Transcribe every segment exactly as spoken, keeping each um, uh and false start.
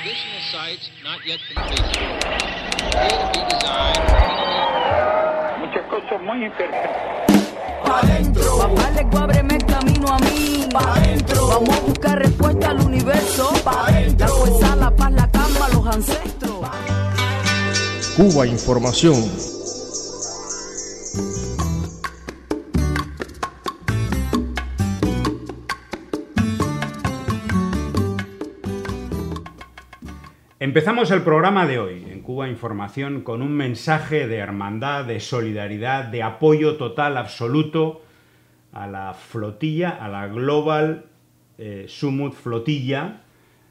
Additional sites not yet completed. Here to be designed. Muchas cosas muy interesantes. Pa' dentro. Papá le ábreme el camino a mí. Pa' dentro. Vamos a buscar respuesta al universo. Pa' dentro. La fuerza, la paz, la calma, los ancestros. Cuba Información. Empezamos el programa de hoy en Cuba Información con un mensaje de hermandad, de solidaridad, de apoyo total, absoluto a la flotilla, a la Global eh, Summit Flotilla,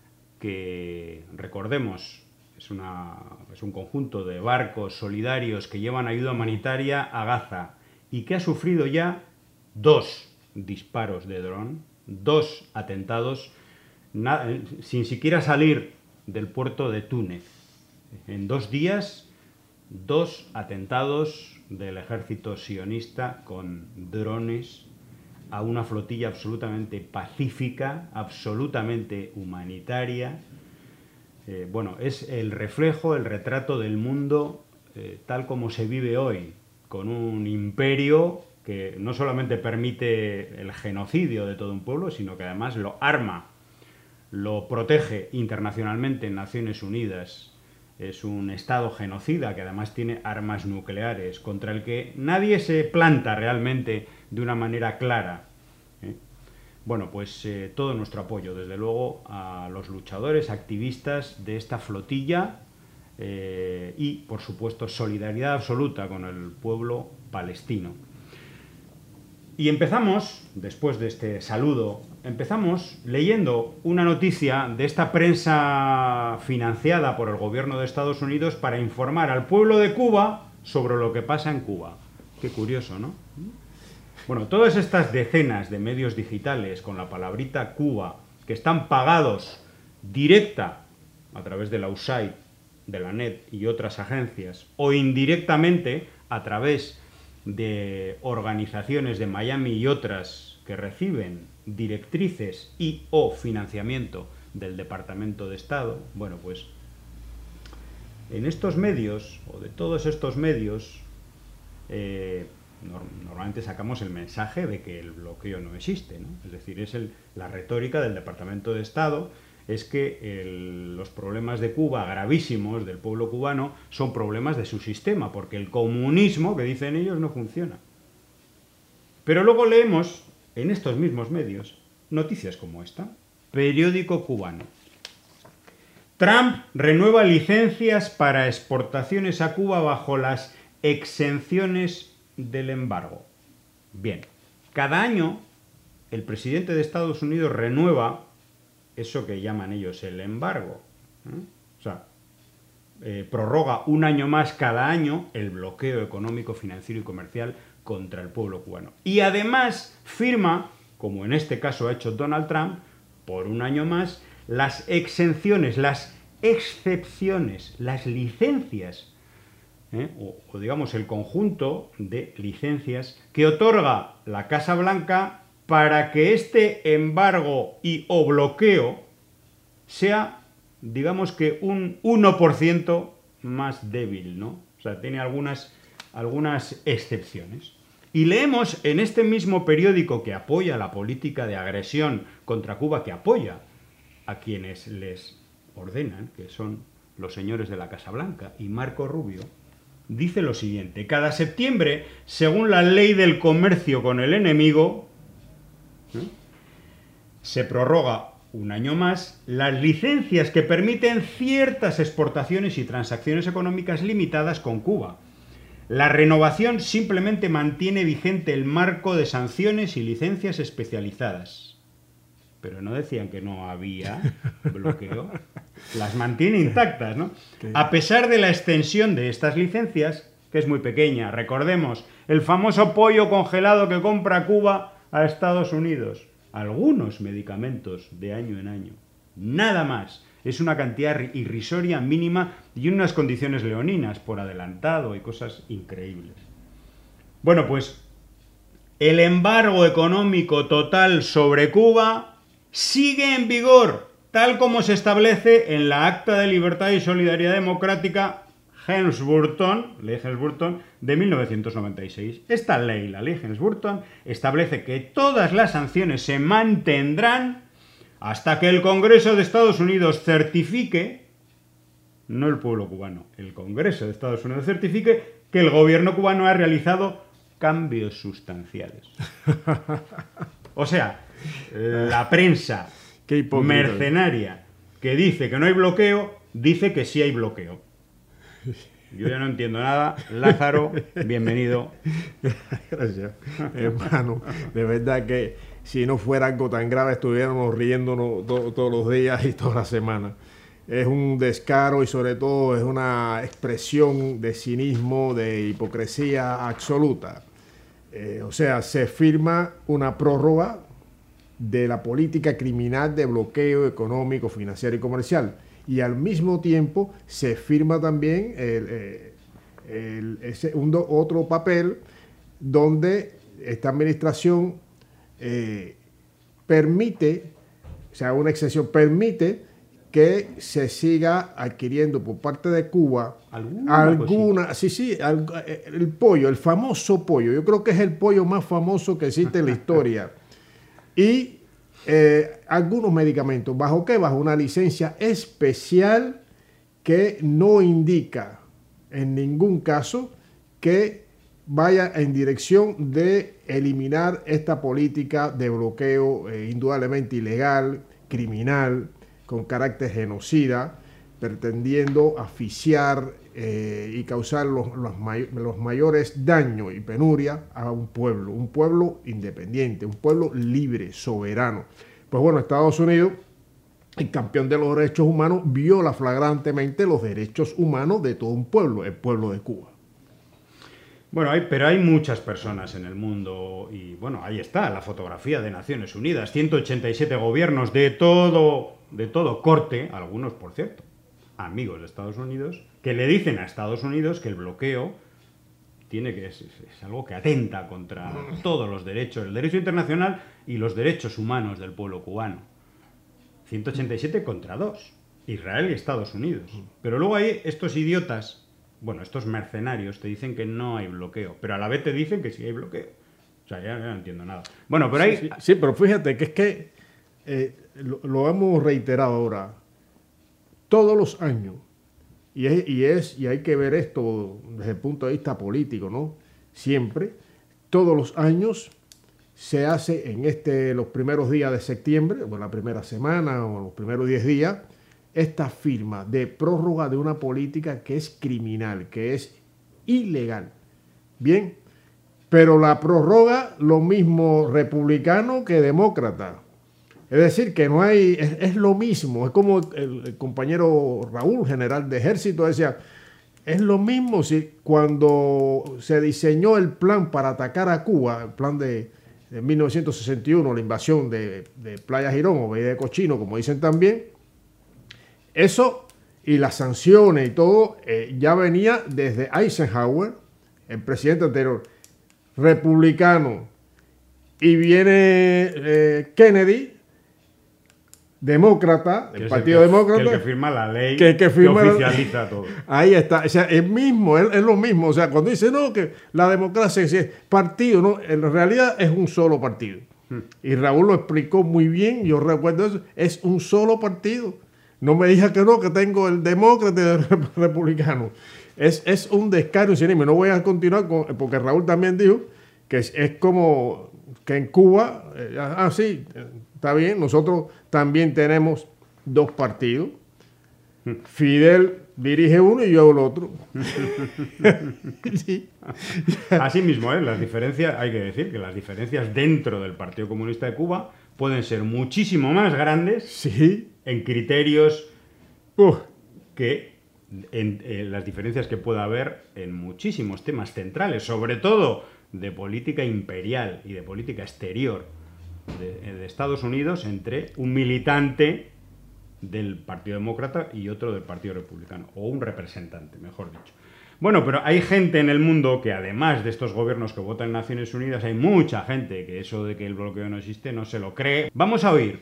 que recordemos es, una, es un conjunto de barcos solidarios que llevan ayuda humanitaria a Gaza y que ha sufrido ya dos disparos de dron, dos atentados, nada, sin siquiera salir del puerto de Túnez. En dos días, dos atentados del ejército sionista con drones a una flotilla absolutamente pacífica, absolutamente humanitaria. Eh, bueno, es el reflejo, el retrato del mundo eh, tal como se vive hoy, con un imperio que no solamente permite el genocidio de todo un pueblo, sino que además lo arma, lo protege internacionalmente en Naciones Unidas. Es un estado genocida que además tiene armas nucleares contra el que nadie se planta realmente de una manera clara. ¿eh? Bueno, pues eh, todo nuestro apoyo, desde luego, a los luchadores, activistas de esta flotilla eh, y, por supuesto, solidaridad absoluta con el pueblo palestino. Y empezamos, después de este saludo, empezamos leyendo una noticia de esta prensa financiada por el gobierno de Estados Unidos para informar al pueblo de Cuba sobre lo que pasa en Cuba. Qué curioso, ¿no? Bueno, todas estas decenas de medios digitales con la palabrita Cuba, que están pagados directa a través de la U S A I D, de la N E T y otras agencias, o indirectamente a través de organizaciones de Miami y otras que reciben directrices y o financiamiento del Departamento de Estado, bueno, pues en estos medios, o de todos estos medios, eh, no, normalmente sacamos el mensaje de que el bloqueo no existe, ¿no? Es decir, es el, la retórica del Departamento de Estado es que el, los problemas de Cuba, gravísimos, del pueblo cubano, son problemas de su sistema, porque el comunismo, que dicen ellos, no funciona. Pero luego leemos en estos mismos medios noticias como esta. Periódico cubano. Trump renueva licencias para exportaciones a Cuba bajo las exenciones del embargo. Bien, cada año el presidente de Estados Unidos renueva eso que llaman ellos el embargo. ¿eh? O sea, eh, prorroga un año más cada año el bloqueo económico, financiero y comercial contra el pueblo cubano. Y además firma, como en este caso ha hecho Donald Trump, por un año más, las exenciones, las excepciones, las licencias, ¿eh? o, o digamos el conjunto de licencias que otorga la Casa Blanca para que este embargo y o bloqueo sea, digamos que un uno por ciento más débil, ¿no? O sea, tiene algunas, algunas excepciones. Y leemos en este mismo periódico que apoya la política de agresión contra Cuba, que apoya a quienes les ordenan, que son los señores de la Casa Blanca, y Marco Rubio, dice lo siguiente: cada septiembre, según la ley del comercio con el enemigo, ¿eh? se prorroga un año más las licencias que permiten ciertas exportaciones y transacciones económicas limitadas con Cuba. La renovación simplemente mantiene vigente el marco de sanciones y licencias especializadas. Pero no decían que no había bloqueo. Las mantiene intactas, ¿no? A pesar de la extensión de estas licencias, que es muy pequeña. Recordemos, el famoso pollo congelado que compra Cuba a Estados Unidos. Algunos medicamentos de año en año. Nada más. Es una cantidad irrisoria, mínima y en unas condiciones leoninas, por adelantado y cosas increíbles. Bueno, pues el embargo económico total sobre Cuba sigue en vigor tal como se establece en la Acta de Libertad y Solidaridad Democrática Helms-Burton, ley Helms-Burton, de mil novecientos noventa y seis. Esta ley, la ley Helms-Burton, establece que todas las sanciones se mantendrán hasta que el Congreso de Estados Unidos certifique, no el pueblo cubano, el Congreso de Estados Unidos certifique que el gobierno cubano ha realizado cambios sustanciales. O sea, la prensa mercenaria que dice que no hay bloqueo, dice que sí hay bloqueo. Yo ya no entiendo nada. Lázaro, bienvenido. Gracias, hermano. De verdad que si no fuera algo tan grave estuviéramos riéndonos to- todos los días y todas las semanas. Es un descaro y sobre todo es una expresión de cinismo, de hipocresía absoluta. Eh, o sea, se firma una prórroga de la política criminal de bloqueo económico, financiero y comercial. Y al mismo tiempo se firma también el, el, el, ese, un, otro papel donde esta administración eh, permite, o sea, una excepción, permite que se siga adquiriendo por parte de Cuba alguna, alguna sí, sí, al, el pollo, el famoso pollo. Yo creo que es el pollo más famoso que existe en la historia. Y Eh, algunos medicamentos. ¿Bajo qué? Bajo una licencia especial que no indica en ningún caso que vaya en dirección de eliminar esta política de bloqueo eh, indudablemente ilegal, criminal, con carácter genocida, pretendiendo asfixiar eh, y causar los, los, may los mayores daños y penuria a un pueblo, un pueblo independiente, un pueblo libre, soberano. Pues bueno, Estados Unidos, el campeón de los derechos humanos, viola flagrantemente los derechos humanos de todo un pueblo, el pueblo de Cuba. Bueno, hay, pero hay muchas personas en el mundo y, bueno, ahí está la fotografía de Naciones Unidas, ciento ochenta y siete gobiernos de todo, de todo corte, algunos, por cierto, amigos de Estados Unidos, que le dicen a Estados Unidos que el bloqueo tiene que es, es algo que atenta contra todos los derechos, el derecho internacional y los derechos humanos del pueblo cubano. ciento ochenta y siete contra dos, Israel y Estados Unidos. Pero luego hay estos idiotas, bueno, estos mercenarios te dicen que no hay bloqueo, pero a la vez te dicen que sí hay bloqueo. O sea, ya, ya no entiendo nada. Bueno, pero hay... Sí, sí, sí, pero fíjate que es que eh, lo, lo hemos reiterado ahora, todos los años, y es, y es y hay que ver esto desde el punto de vista político, ¿no? Siempre, todos los años se hace en este los primeros días de septiembre, o la primera semana, o los primeros diez días, esta firma de prórroga de una política que es criminal, que es ilegal. Bien, pero la prorroga lo mismo republicano que demócrata. Es decir, que no hay, es, es lo mismo, es como el, el compañero Raúl, general de ejército, decía, es lo mismo si cuando se diseñó el plan para atacar a Cuba, el plan de, de mil novecientos sesenta y uno, la invasión de, de Playa Girón o Bahía de Cochino, como dicen también, eso y las sanciones y todo eh, ya venía desde Eisenhower, el presidente anterior, republicano, y viene eh, Kennedy, demócrata, el Partido el que, Demócrata, que el que firma la ley, que, que, firma que oficializa la... todo. Ahí está, o sea, es mismo, es, es lo mismo, o sea, cuando dice no, que la democracia es partido, no, en realidad es un solo partido. Hmm. Y Raúl lo explicó muy bien, yo recuerdo eso, es un solo partido. No me diga que no, que tengo el demócrata y el republicano. Es, es un descaro sin límite. No voy a continuar con, porque Raúl también dijo que es, es como que en Cuba, eh, ah, sí, está bien, nosotros también tenemos dos partidos. Fidel dirige uno y yo el otro. Sí. Así mismo, ¿eh? Las diferencias, hay que decir que las diferencias dentro del Partido Comunista de Cuba pueden ser muchísimo más grandes, sí, en criterios uh, que en, en las diferencias que pueda haber en muchísimos temas centrales, sobre todo de política imperial y de política exterior de, de Estados Unidos, entre un militante del Partido Demócrata y otro del Partido Republicano, o un representante, mejor dicho. Bueno, pero hay gente en el mundo que, además de estos gobiernos que votan en Naciones Unidas, hay mucha gente que eso de que el bloqueo no existe no se lo cree. Vamos a oír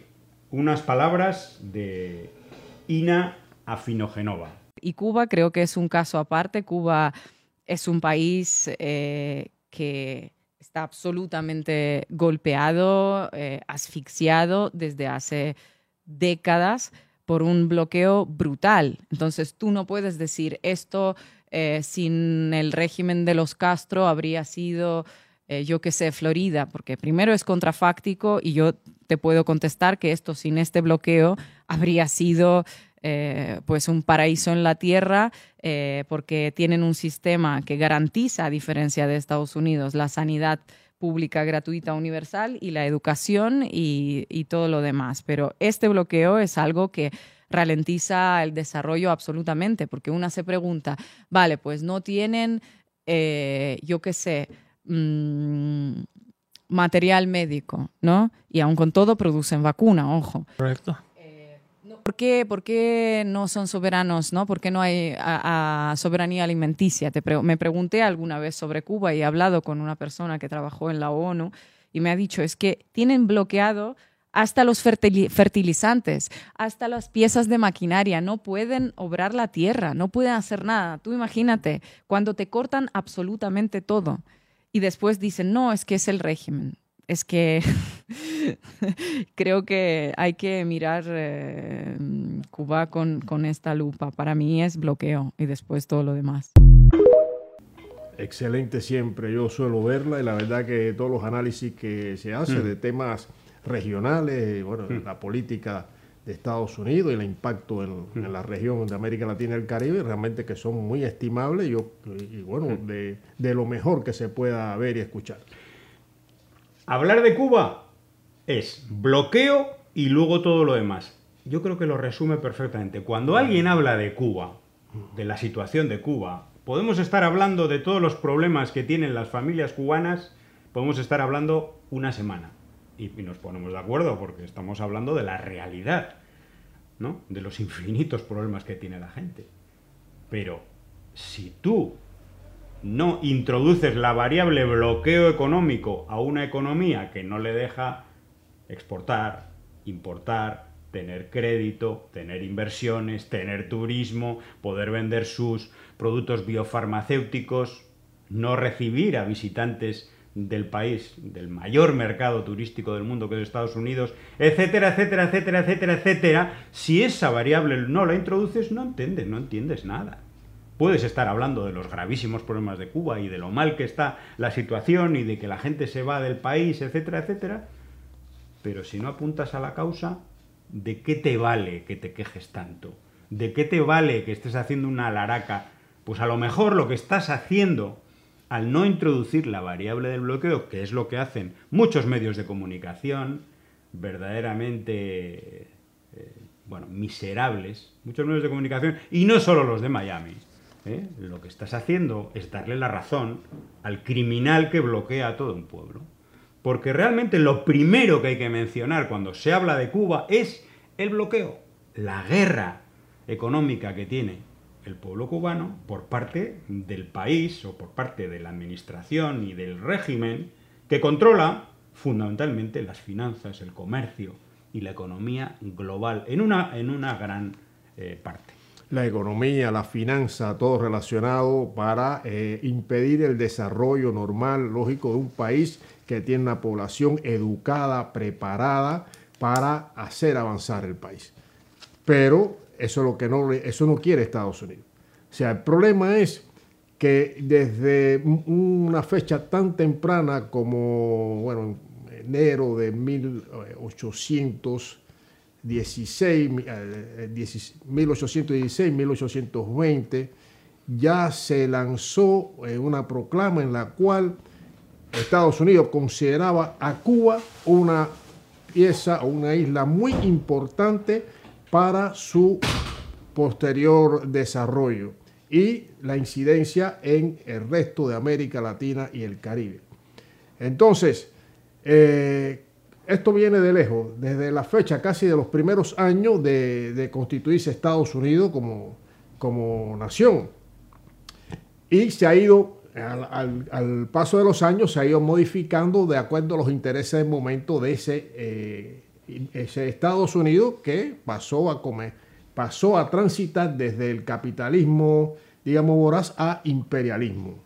unas palabras de Ina Afinogenova. Y Cuba creo que es un caso aparte. Cuba es un país eh, que está absolutamente golpeado, eh, asfixiado desde hace décadas por un bloqueo brutal. Entonces tú no puedes decir esto eh, sin el régimen de los Castro habría sido, eh, yo qué sé, Florida, porque primero es contrafáctico y yo te puedo contestar que esto sin este bloqueo habría sido eh, pues un paraíso en la tierra eh, porque tienen un sistema que garantiza, a diferencia de Estados Unidos, la sanidad pública gratuita universal y la educación y, y todo lo demás. Pero este bloqueo es algo que ralentiza el desarrollo absolutamente, porque una se pregunta, vale, pues no tienen, eh, yo qué sé, mmm, material médico, ¿no? Y aun con todo producen vacuna, ojo. Correcto. ¿Por qué, ¿Por qué no son soberanos? ¿No? ¿Por qué no hay a, a soberanía alimenticia? Te pre me pregunté alguna vez sobre Cuba y he hablado con una persona que trabajó en la ONU y me ha dicho, es que tienen bloqueado hasta los fertilizantes, hasta las piezas de maquinaria, no pueden obrar la tierra, no pueden hacer nada. Tú imagínate, cuando te cortan absolutamente todo y después dicen, no, es que es el régimen. Es que creo que hay que mirar eh, Cuba con, con esta lupa. Para mí es bloqueo y después todo lo demás. Excelente siempre, yo suelo verla y la verdad que todos los análisis que se hacen mm. de temas regionales, bueno, mm. la política de Estados Unidos y el impacto en, mm. en la región de América Latina y el Caribe, realmente que son muy estimables yo, y bueno, mm. de, de lo mejor que se pueda ver y escuchar. Hablar de Cuba es bloqueo y luego todo lo demás. Yo creo que lo resume perfectamente. Cuando alguien habla de Cuba, de la situación de Cuba, podemos estar hablando de todos los problemas que tienen las familias cubanas, podemos estar hablando una semana. Y, y nos ponemos de acuerdo porque estamos hablando de la realidad, ¿no? De los infinitos problemas que tiene la gente. Pero si tú no introduces la variable bloqueo económico a una economía que no le deja exportar, importar, tener crédito, tener inversiones, tener turismo, poder vender sus productos biofarmacéuticos, no recibir a visitantes del país, del mayor mercado turístico del mundo que es Estados Unidos, etcétera, etcétera, etcétera, etcétera, etcétera, si esa variable no la introduces, no entiendes, no entiendes nada. Puedes estar hablando de los gravísimos problemas de Cuba y de lo mal que está la situación y de que la gente se va del país, etcétera, etcétera, pero si no apuntas a la causa, ¿de qué te vale que te quejes tanto? ¿De qué te vale que estés haciendo una alaraca? Pues a lo mejor lo que estás haciendo al no introducir la variable del bloqueo, que es lo que hacen muchos medios de comunicación, verdaderamente, eh, bueno, miserables, muchos medios de comunicación, y no solo los de Miami, ¿eh? Lo que estás haciendo es darle la razón al criminal que bloquea a todo un pueblo. Porque realmente lo primero que hay que mencionar cuando se habla de Cuba es el bloqueo, la guerra económica que tiene el pueblo cubano por parte del país o por parte de la administración y del régimen que controla fundamentalmente las finanzas, el comercio y la economía global en una, en una gran eh, parte. La economía, la finanza, todo relacionado para eh, impedir el desarrollo normal, lógico, de un país que tiene una población educada, preparada para hacer avanzar el país. Pero eso es lo que no, eso no quiere Estados Unidos. O sea, el problema es que desde una fecha tan temprana como, bueno, enero de mil ochocientos dieciséis, mil ochocientos dieciséis, mil ochocientos veinte, ya se lanzó una proclama en la cual Estados Unidos consideraba a Cuba una pieza o una isla muy importante para su posterior desarrollo y la incidencia en el resto de América Latina y el Caribe. Entonces, eh, esto viene de lejos, desde la fecha casi de los primeros años de, de constituirse Estados Unidos como, como nación. Y se ha ido, al, al, al paso de los años, se ha ido modificando de acuerdo a los intereses del momento de ese, eh, ese Estados Unidos que pasó a comer, pasó a transitar desde el capitalismo, digamos, voraz a imperialismo.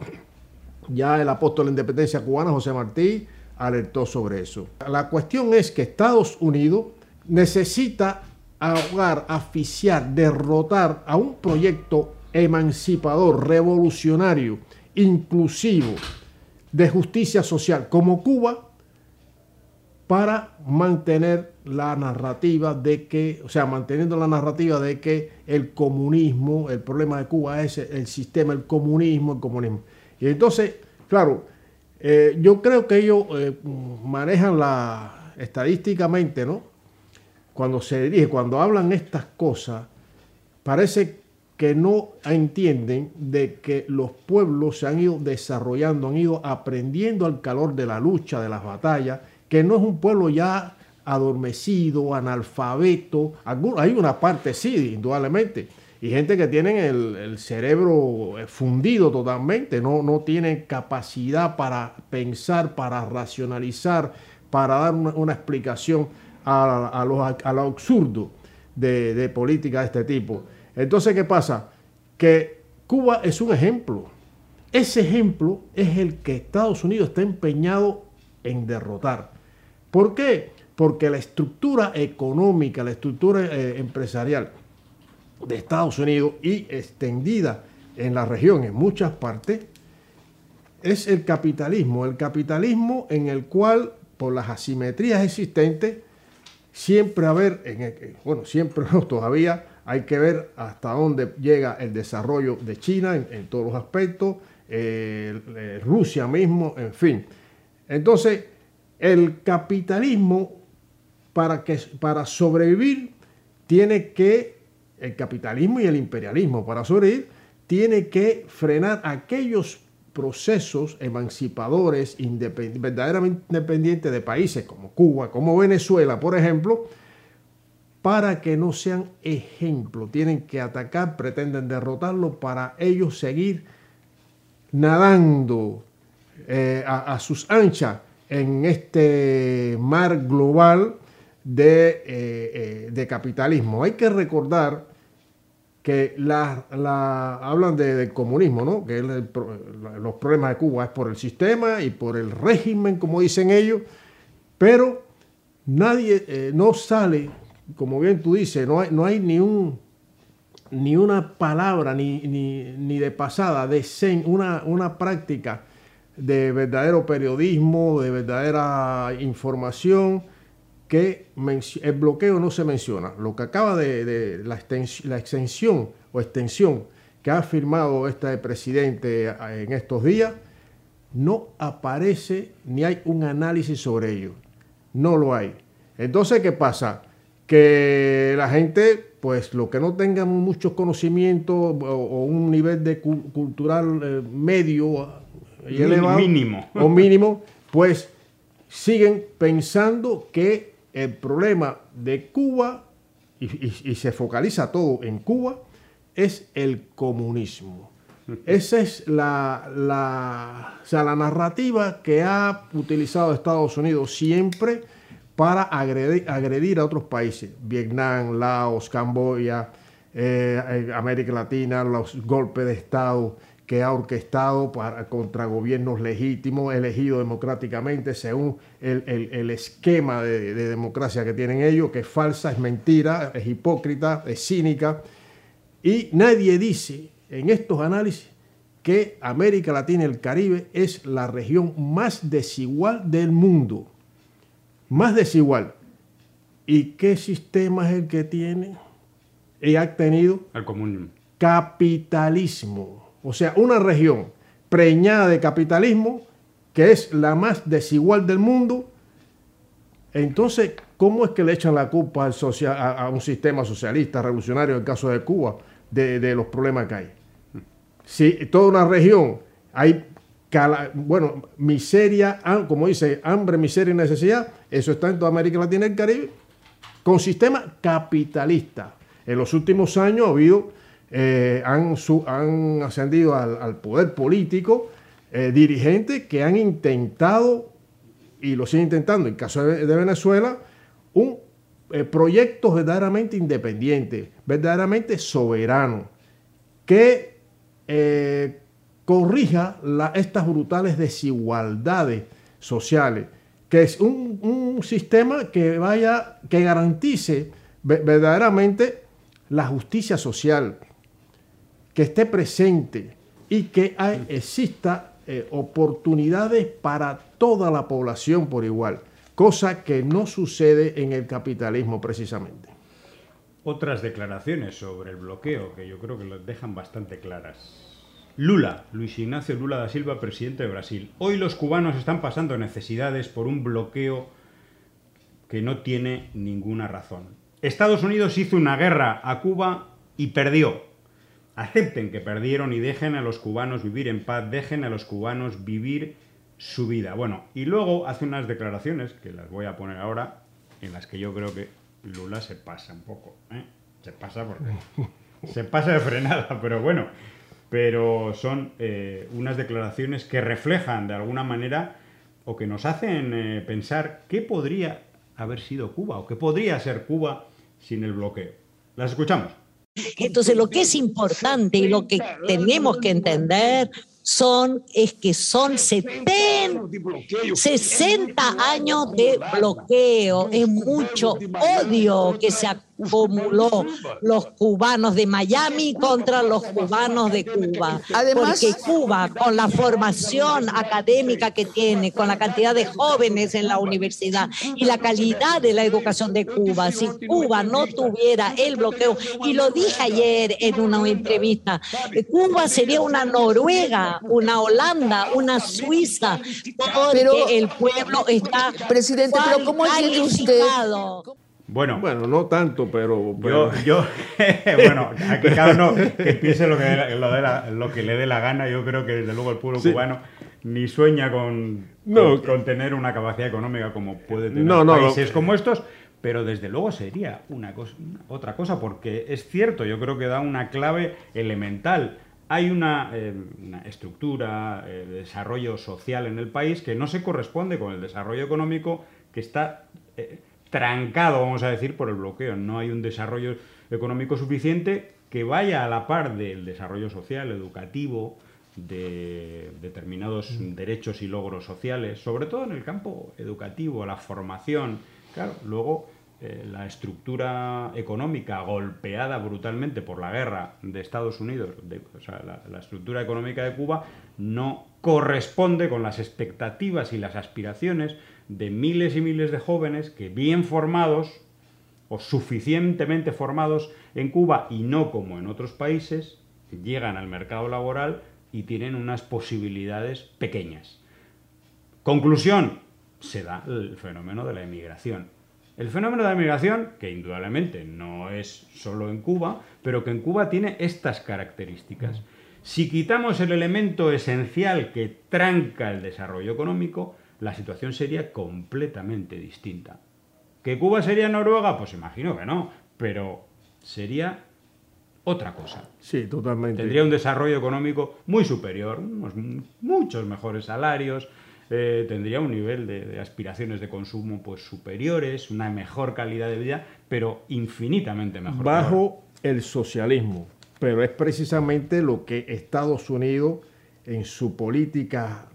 Ya el apóstol de la independencia cubana, José Martí, alertó sobre eso. La cuestión es que Estados Unidos necesita ahogar, asfixiar, derrotar a un proyecto emancipador, revolucionario, inclusivo, de justicia social como Cuba, para mantener la narrativa de que, o sea, manteniendo la narrativa de que el comunismo, el problema de Cuba es el sistema, el comunismo, el comunismo. Y entonces, claro, eh, yo creo que ellos eh, manejan la estadísticamente, ¿no? Cuando se dirige, cuando hablan estas cosas, parece que no entienden de que los pueblos se han ido desarrollando, han ido aprendiendo al calor de la lucha, de las batallas, que no es un pueblo ya adormecido, analfabeto. Hay una parte, sí, indudablemente, y gente que tienen el, el cerebro fundido totalmente, no, no tienen capacidad para pensar, para racionalizar, para dar una, una explicación a, a, lo, a lo absurdo de, de política de este tipo. Entonces, ¿qué pasa? Que Cuba es un ejemplo. Ese ejemplo es el que Estados Unidos está empeñado en derrotar. ¿Por qué? Porque la estructura económica, la estructura eh, empresarial de Estados Unidos y extendida en la región, en muchas partes, es el capitalismo. El capitalismo en el cual, por las asimetrías existentes, siempre haber, en el, bueno, siempre no, todavía hay que ver hasta dónde llega el desarrollo de China en, en todos los aspectos, eh, eh, Rusia mismo, en fin. Entonces, el capitalismo, para, que, para sobrevivir, tiene que, el capitalismo y el imperialismo, para sobrevivir, tiene que frenar aquellos procesos emancipadores, independ, verdaderamente independientes de países como Cuba, como Venezuela, por ejemplo, para que no sean ejemplo. Tienen que atacar, pretenden derrotarlo para ellos seguir nadando eh, a, a sus anchas en este mar global de, eh, eh, de capitalismo. Hay que recordar que la, la, hablan de, del comunismo, ¿no? Que el, el, los problemas de Cuba es por el sistema y por el régimen, como dicen ellos, pero nadie, eh, no sale, como bien tú dices, no hay, no hay ni, un, ni una palabra, ni, ni, ni de pasada, de sen, una, una práctica de verdadero periodismo, de verdadera información, que el bloqueo no se menciona. Lo que acaba de, de la, extensión, la extensión o extensión que ha firmado este presidente en estos días, no aparece ni hay un análisis sobre ello. No lo hay. Entonces, ¿qué pasa? Que la gente, pues, lo que no tenga muchos conocimientos o, o un nivel de cu cultural eh, medio y elevado, mínimo, o mínimo, pues siguen pensando que el problema de Cuba, y, y, y se focaliza todo en Cuba, es el comunismo. Esa es la, la, o sea, la narrativa que ha utilizado Estados Unidos siempre para agredir, agredir a otros países. Vietnam, Laos, Camboya, eh, América Latina, los golpes de Estado que ha orquestado para, contra gobiernos legítimos, elegidos democráticamente según el, el, el esquema de, de democracia que tienen ellos, que es falsa, es mentira, es hipócrita, es cínica. Y nadie dice en estos análisis que América Latina y el Caribe es la región más desigual del mundo. Más desigual. ¿Y qué sistema es el que tiene y ha tenido? El comunismo. Capitalismo. O sea, una región preñada de capitalismo, que es la más desigual del mundo. Entonces, ¿cómo es que le echan la culpa al social, a, a un sistema socialista, revolucionario, en el caso de Cuba, de, de los problemas que hay? Si toda una región hay, cala, bueno, miseria, como dice, hambre, miseria y necesidad, eso está en toda América Latina y el Caribe, con sistema capitalista. En los últimos años ha habido... Eh, han, su, han ascendido al, al poder político eh, dirigentes que han intentado, y lo siguen intentando, en el caso de, de Venezuela, un eh, proyecto verdaderamente independiente, verdaderamente soberano, que eh, corrija la, estas brutales desigualdades sociales, que es un, un sistema que vaya, que garantice verdaderamente la justicia social, que esté presente y que hay, exista eh, oportunidades para toda la población por igual, cosa que no sucede en el capitalismo precisamente. Otras declaraciones sobre el bloqueo que yo creo que las dejan bastante claras. Lula, Luis Ignacio Lula da Silva, presidente de Brasil. Hoy los cubanos están pasando necesidades por un bloqueo que no tiene ninguna razón. Estados Unidos hizo una guerra a Cuba y perdió. Acepten que perdieron y dejen a los cubanos vivir en paz, dejen a los cubanos vivir su vida. Bueno, y luego hace unas declaraciones, que las voy a poner ahora, en las que yo creo que Lula se pasa un poco, ¿eh? Se pasa porque se pasa de frenada, pero bueno, pero son eh, unas declaraciones que reflejan de alguna manera o que nos hacen eh, pensar qué podría haber sido Cuba o qué podría ser Cuba sin el bloqueo. Las escuchamos. Entonces, lo que es importante y lo que tenemos que entender son, es que son setenta, sesenta años de bloqueo, es mucho odio que se acumuló los cubanos de Miami contra los cubanos de Cuba. Además, porque Cuba, con la formación académica que tiene, con la cantidad de jóvenes en la universidad y la calidad de la educación de Cuba, si Cuba no tuviera el bloqueo, y lo dije ayer en una entrevista, Cuba sería una Noruega, una Holanda, una Suiza, porque pero, el pueblo está... Presidente, pero ¿cómo entiende usted? Bueno, bueno, no tanto, pero... pero... Yo, yo bueno, aquí cada uno que piense lo que, lo, de la, lo que le dé la gana. Yo creo que desde luego el pueblo sí. cubano ni sueña con, no, con, con tener una capacidad económica como puede tener no, no, países no. como estos, pero desde luego sería una cosa, otra cosa, porque es cierto, yo creo que da una clave elemental. Hay una, eh, una estructura eh, de desarrollo social en el país que no se corresponde con el desarrollo económico, que está eh, trancado, vamos a decir, por el bloqueo. No hay un desarrollo económico suficiente que vaya a la par del desarrollo social, educativo, de determinados mm. derechos y logros sociales, sobre todo en el campo educativo, la formación. Claro, luego... Eh, la estructura económica golpeada brutalmente por la guerra de Estados Unidos, de, o sea, la, la estructura económica de Cuba no corresponde con las expectativas y las aspiraciones de miles y miles de jóvenes que bien formados o suficientemente formados en Cuba y no como en otros países, llegan al mercado laboral y tienen unas posibilidades pequeñas. Conclusión, se da el fenómeno de la emigración. El fenómeno de la migración, que indudablemente no es solo en Cuba, pero que en Cuba tiene estas características. Si quitamos el elemento esencial que tranca el desarrollo económico, la situación sería completamente distinta. ¿Que Cuba sería Noruega? Pues imagino que no, pero sería otra cosa. Sí, totalmente. Tendría un desarrollo económico muy superior, unos muchos mejores salarios, Eh, tendría un nivel de, de aspiraciones de consumo pues superiores, una mejor calidad de vida, pero infinitamente mejor. Bajo el socialismo, pero es precisamente lo que Estados Unidos en su política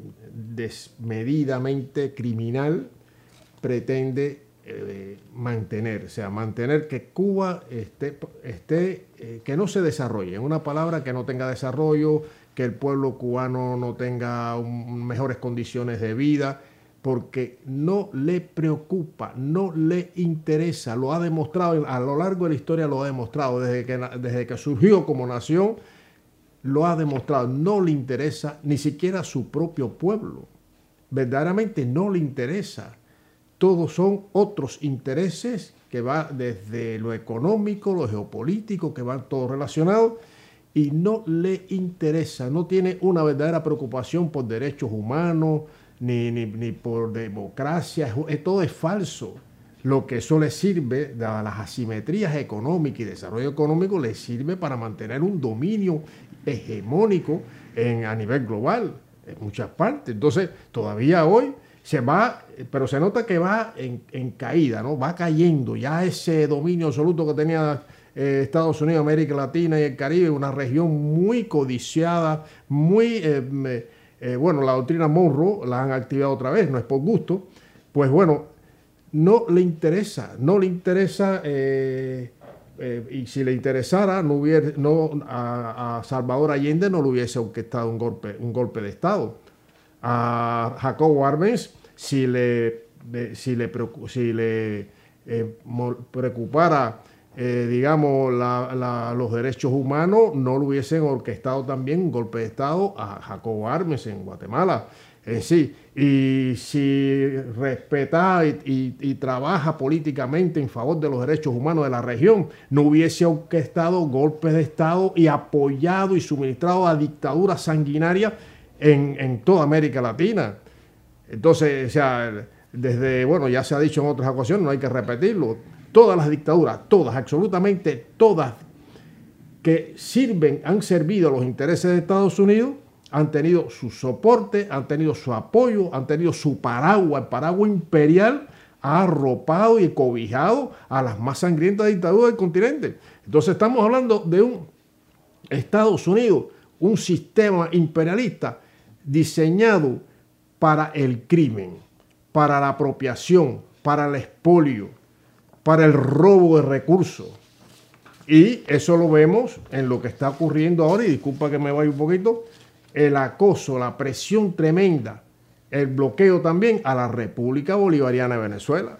desmedidamente criminal pretende eh, mantener, o sea, mantener que Cuba esté, esté eh, que no se desarrolle, en una palabra, que no tenga desarrollo, que el pueblo cubano no tenga un, mejores condiciones de vida, porque no le preocupa, no le interesa, lo ha demostrado, a lo largo de la historia lo ha demostrado, desde que, desde que surgió como nación, lo ha demostrado, no le interesa ni siquiera su propio pueblo, verdaderamente no le interesa, todos son otros intereses que van desde lo económico, lo geopolítico, que van todos relacionados, y no le interesa, no tiene una verdadera preocupación por derechos humanos, ni, ni, ni por democracia, todo es falso. Lo que eso le sirve, dadas las asimetrías económicas y desarrollo económico, le sirve para mantener un dominio hegemónico en, a nivel global, en muchas partes. Entonces, todavía hoy se va, pero se nota que va en, en caída, ¿no? Va cayendo ya ese dominio absoluto que tenía eh, Estados Unidos, América Latina y el Caribe, una región muy codiciada, muy, eh, eh, bueno, la doctrina Monroe la han activado otra vez, no es por gusto, pues bueno, no le interesa, no le interesa, eh, eh, y si le interesara, no hubiera, no, a, a Salvador Allende no le hubiese orquestado un golpe, un golpe de Estado. A Jacobo Arbenz, si le, de, si le, si le eh, preocupara, eh, digamos, la, la, los derechos humanos, no le hubiesen orquestado también un golpe de Estado a Jacobo Arbenz en Guatemala. Eh, sí, y si respeta y, y, y trabaja políticamente en favor de los derechos humanos de la región, no hubiese orquestado golpes de Estado y apoyado y suministrado a dictaduras sanguinarias En, en toda América Latina. Entonces, o sea, desde, bueno, ya se ha dicho en otras ocasiones, no hay que repetirlo, todas las dictaduras, todas, absolutamente todas, que sirven, han servido a los intereses de Estados Unidos, han tenido su soporte, han tenido su apoyo, han tenido su paraguas, el paraguas imperial ha arropado y cobijado a las más sangrientas dictaduras del continente. Entonces estamos hablando de un Estados Unidos, un sistema imperialista diseñado para el crimen, para la apropiación, para el expolio, para el robo de recursos. Y eso lo vemos en lo que está ocurriendo ahora, y disculpa que me vaya un poquito, el acoso, la presión tremenda, el bloqueo también a la República Bolivariana de Venezuela.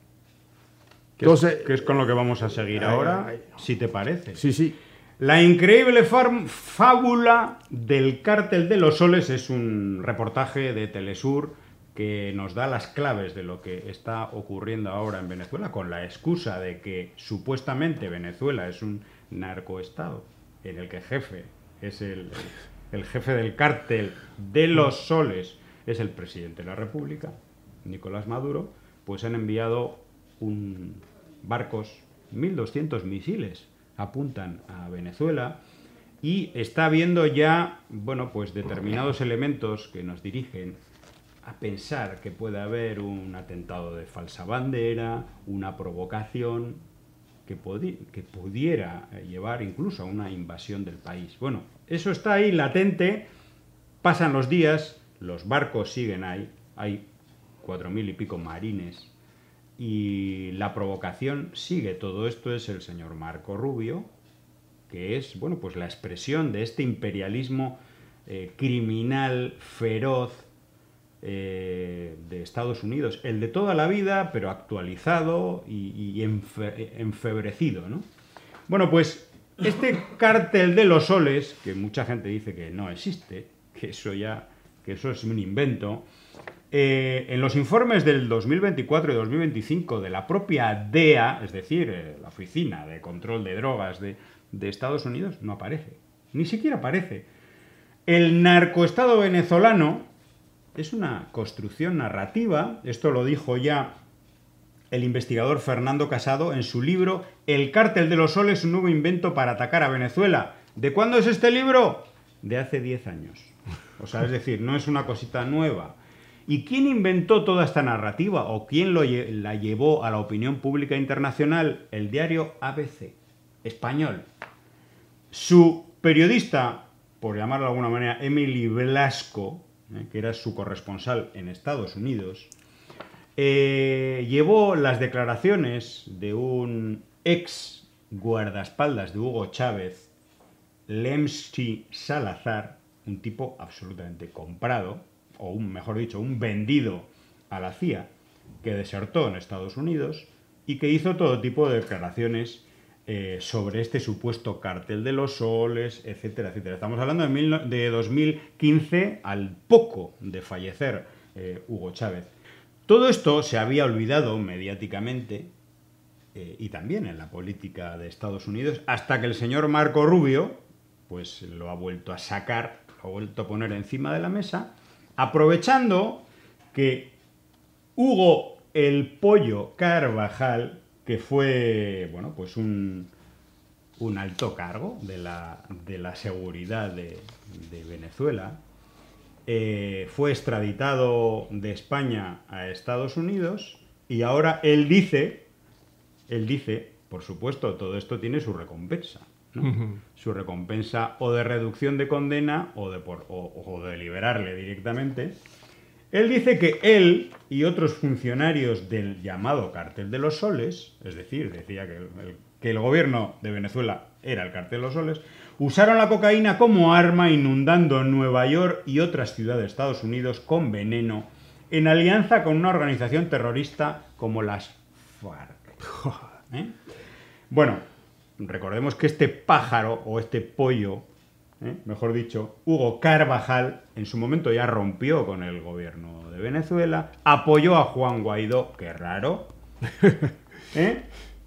¿Qué Entonces, es, ¿qué es con lo que vamos a seguir ay, ahora? ay, Si te parece. Sí, sí. La increíble fábula del cártel de los soles es un reportaje de Telesur que nos da las claves de lo que está ocurriendo ahora en Venezuela, con la excusa de que supuestamente Venezuela es un narcoestado en el que jefe es el, el jefe del cártel de los soles es el presidente de la República, Nicolás Maduro. Pues han enviado un barcos, mil doscientos misiles apuntan a Venezuela, y está habiendo ya, bueno, pues determinados elementos que nos dirigen a pensar que puede haber un atentado de falsa bandera, una provocación que, que pudiera llevar incluso a una invasión del país. Bueno, eso está ahí latente, pasan los días, los barcos siguen ahí, hay cuatro mil y pico marines, y la provocación sigue. Todo esto es el señor Marco Rubio, que es, bueno, pues la expresión de este imperialismo eh, criminal, feroz, eh, de Estados Unidos, el de toda la vida, pero actualizado y, y enfe enfebrecido, ¿no? Bueno, pues este cártel de los soles, que mucha gente dice que no existe, que eso ya, que eso es un invento. Eh, en los informes del dos mil veinticuatro y dos mil veinticinco de la propia D E A, es decir, eh, la Oficina de Control de Drogas de, de Estados Unidos, no aparece. Ni siquiera aparece. El narcoestado venezolano es una construcción narrativa. Esto lo dijo ya el investigador Fernando Casado en su libro El cártel de los soles, un nuevo invento para atacar a Venezuela. ¿De cuándo es este libro? De hace diez años. O sea, es decir, no es una cosita nueva. ¿Y quién inventó toda esta narrativa o quién lo lle la llevó a la opinión pública internacional? El diario A B C, español. Su periodista, por llamarlo de alguna manera, Emily Blasco, eh, que era su corresponsal en Estados Unidos, eh, llevó las declaraciones de un ex guardaespaldas de Hugo Chávez, Lemsky Salazar, un tipo absolutamente comprado, o un, mejor dicho, un vendido a la C I A, que desertó en Estados Unidos y que hizo todo tipo de declaraciones eh, sobre este supuesto cártel de los soles, etcétera, etcétera. Estamos hablando de, mil, de dos mil quince, al poco de fallecer eh, Hugo Chávez. Todo esto se había olvidado mediáticamente eh, y también en la política de Estados Unidos, hasta que el señor Marco Rubio pues lo ha vuelto a sacar, lo ha vuelto a poner encima de la mesa, aprovechando que Hugo el Pollo Carvajal, que fue, bueno, pues un, un alto cargo de la, de la seguridad de, de Venezuela, eh, fue extraditado de España a Estados Unidos y ahora él dice, él dice, por supuesto, todo esto tiene su recompensa, ¿no? Uh-huh. Su recompensa o de reducción de condena o de, por, o, o de liberarle directamente. Él dice que él y otros funcionarios del llamado Cártel de los Soles, es decir, decía que el, el, que el gobierno de Venezuela era el Cártel de los Soles, usaron la cocaína como arma inundando Nueva York y otras ciudades de Estados Unidos con veneno en alianza con una organización terrorista como las FARC. ¿Eh? Bueno, recordemos que este pájaro o este pollo, ¿eh? mejor dicho, Hugo Carvajal, en su momento ya rompió con el gobierno de Venezuela, apoyó a Juan Guaidó, qué raro. ¿Eh?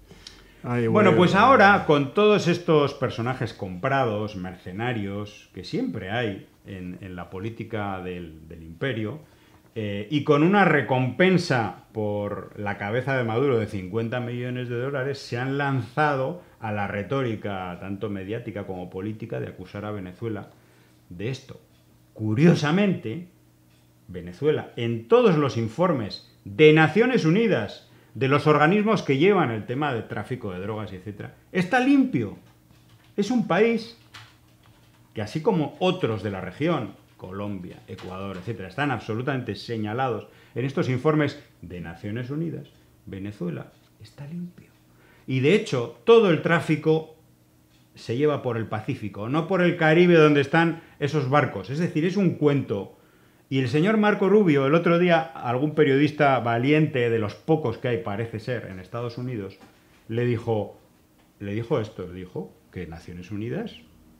Ay, bueno, bueno, pues ahora, con todos estos personajes comprados, mercenarios, que siempre hay en, en la política del, del imperio, eh, y con una recompensa por la cabeza de Maduro de cincuenta millones de dólares, se han lanzado a la retórica, tanto mediática como política, de acusar a Venezuela de esto. Curiosamente, Venezuela, en todos los informes de Naciones Unidas, de los organismos que llevan el tema de tráfico de drogas, etcétera, está limpio. Es un país que, así como otros de la región, Colombia, Ecuador, etcétera, están absolutamente señalados en estos informes de Naciones Unidas, Venezuela está limpio. Y de hecho, todo el tráfico se lleva por el Pacífico, no por el Caribe donde están esos barcos. Es decir, es un cuento. Y el señor Marco Rubio, el otro día, algún periodista valiente de los pocos que hay, parece ser, en Estados Unidos, le dijo, le dijo esto, le dijo que Naciones Unidas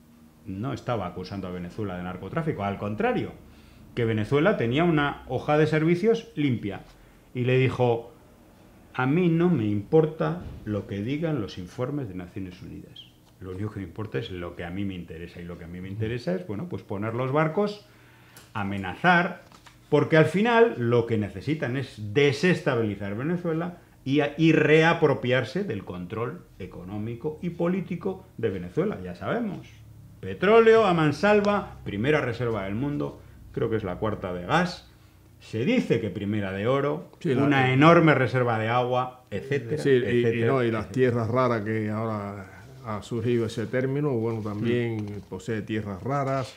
no estaba acusando a Venezuela de narcotráfico, al contrario, que Venezuela tenía una hoja de servicios limpia. Y le dijo, a mí no me importa lo que digan los informes de Naciones Unidas. Lo único que me importa es lo que a mí me interesa. Y lo que a mí me interesa es, bueno, pues poner los barcos, amenazar, porque al final lo que necesitan es desestabilizar Venezuela y, y reapropiarse del control económico y político de Venezuela. Ya sabemos, petróleo a mansalva, primera reserva del mundo, creo que es la cuarta de gas, se dice que primera de oro, sí, la, una enorme reserva de agua, etcétera. Sí, etcétera, y, y, no, y las etcétera. tierras raras, que ahora ha surgido ese término, bueno, también mm. posee tierras raras.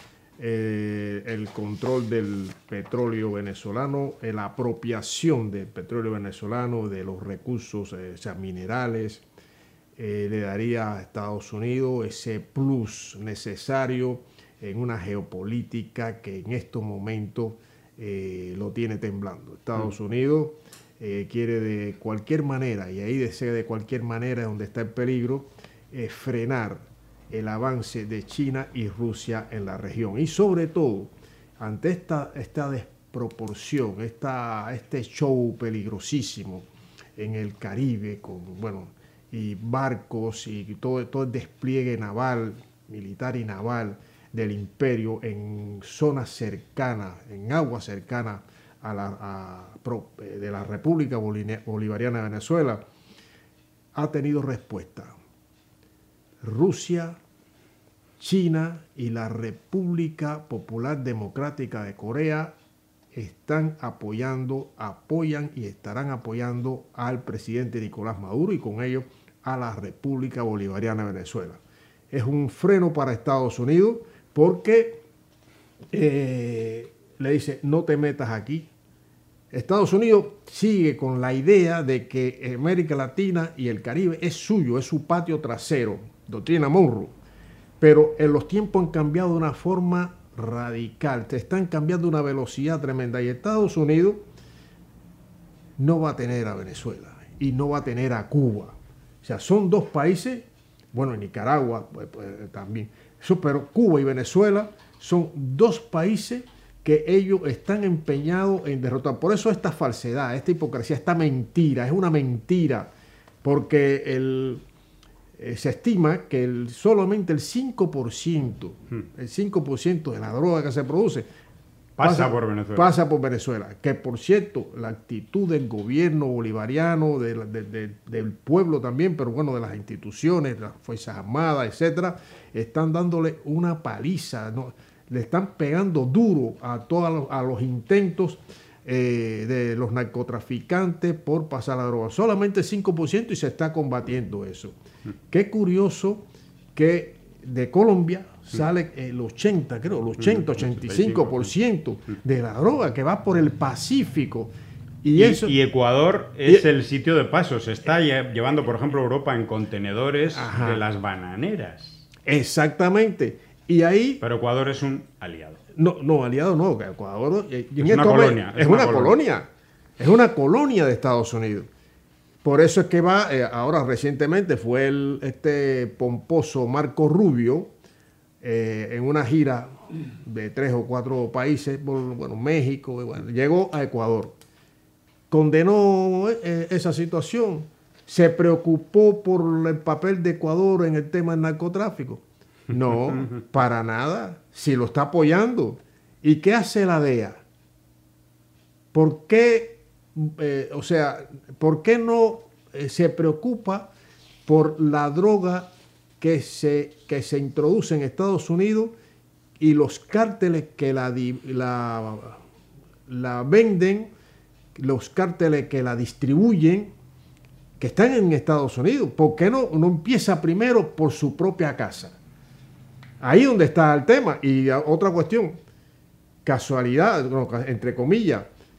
Eh, el control del petróleo venezolano, eh, la apropiación del petróleo venezolano, de los recursos, eh, o sea, minerales, eh, le daría a Estados Unidos ese plus necesario en una geopolítica que en estos momentos eh, lo tiene temblando. Estados mm. Unidos eh, quiere de cualquier manera, y ahí desea de cualquier manera, donde está el peligro, eh, frenar el avance de China y Rusia en la región. Y sobre todo, ante esta, esta desproporción, esta, este show peligrosísimo en el Caribe, con, bueno, y barcos y todo, todo el despliegue naval, militar y naval del imperio en zonas cercanas, en aguas cercanas a la, a, de la República Bolivariana de Venezuela, ha tenido respuesta. Rusia, China y la República Popular Democrática de Corea están apoyando, apoyan y estarán apoyando al presidente Nicolás Maduro y con ello a la República Bolivariana de Venezuela. Es un freno para Estados Unidos porque eh, le dice, no te metas aquí. Estados Unidos sigue con la idea de que América Latina y el Caribe es suyo, es su patio trasero, doctrina Monroe. Pero en los tiempos han cambiado de una forma radical, te están cambiando a una velocidad tremenda y Estados Unidos no va a tener a Venezuela y no va a tener a Cuba. O sea, son dos países, bueno, Nicaragua pues, pues, también, eso, pero Cuba y Venezuela son dos países que ellos están empeñados en derrotar. Por eso esta falsedad, esta hipocresía, esta mentira, es una mentira, porque el, eh, se estima que el, solamente el cinco por ciento, hmm. el cinco por ciento de la droga que se produce pasa, pasa por Venezuela. Pasa por Venezuela. Que por cierto, la actitud del gobierno bolivariano, de, de, de, del pueblo también, pero bueno, de las instituciones, las Fuerzas Armadas, etcétera, están dándole una paliza, ¿no? le están pegando duro a todos los, a los intentos eh, de los narcotraficantes por pasar la droga. Solamente el cinco por ciento y se está combatiendo eso. Qué curioso que de Colombia sale el ochenta, creo, el ochenta, ochenta y cinco por ciento de la droga que va por el Pacífico. Y, y, eso, y Ecuador es y, el sitio de paso. Se está llevando, por ejemplo, Europa en contenedores ajá. de las bananeras. Exactamente. Y ahí, pero Ecuador es un aliado. No, no, aliado no. Ecuador es, una colonia, es, es una, una colonia. colonia. Es una colonia de Estados Unidos. Por eso es que va, eh, ahora recientemente fue el, este pomposo Marco Rubio eh, en una gira de tres o cuatro países, bueno, México, bueno, llegó a Ecuador. Condenó eh, esa situación, se preocupó por el papel de Ecuador en el tema del narcotráfico. No, para nada, si lo está apoyando. ¿Y qué hace la D E A? ¿Por qué, eh, o sea, por qué no eh, se preocupa por la droga que se, que se introduce en Estados Unidos y los cárteles que la, la, la venden, los cárteles que la distribuyen, que están en Estados Unidos? ¿Por qué no, no empieza primero por su propia casa? Ahí es donde está el tema. Y otra cuestión, casualidad, entre comillas,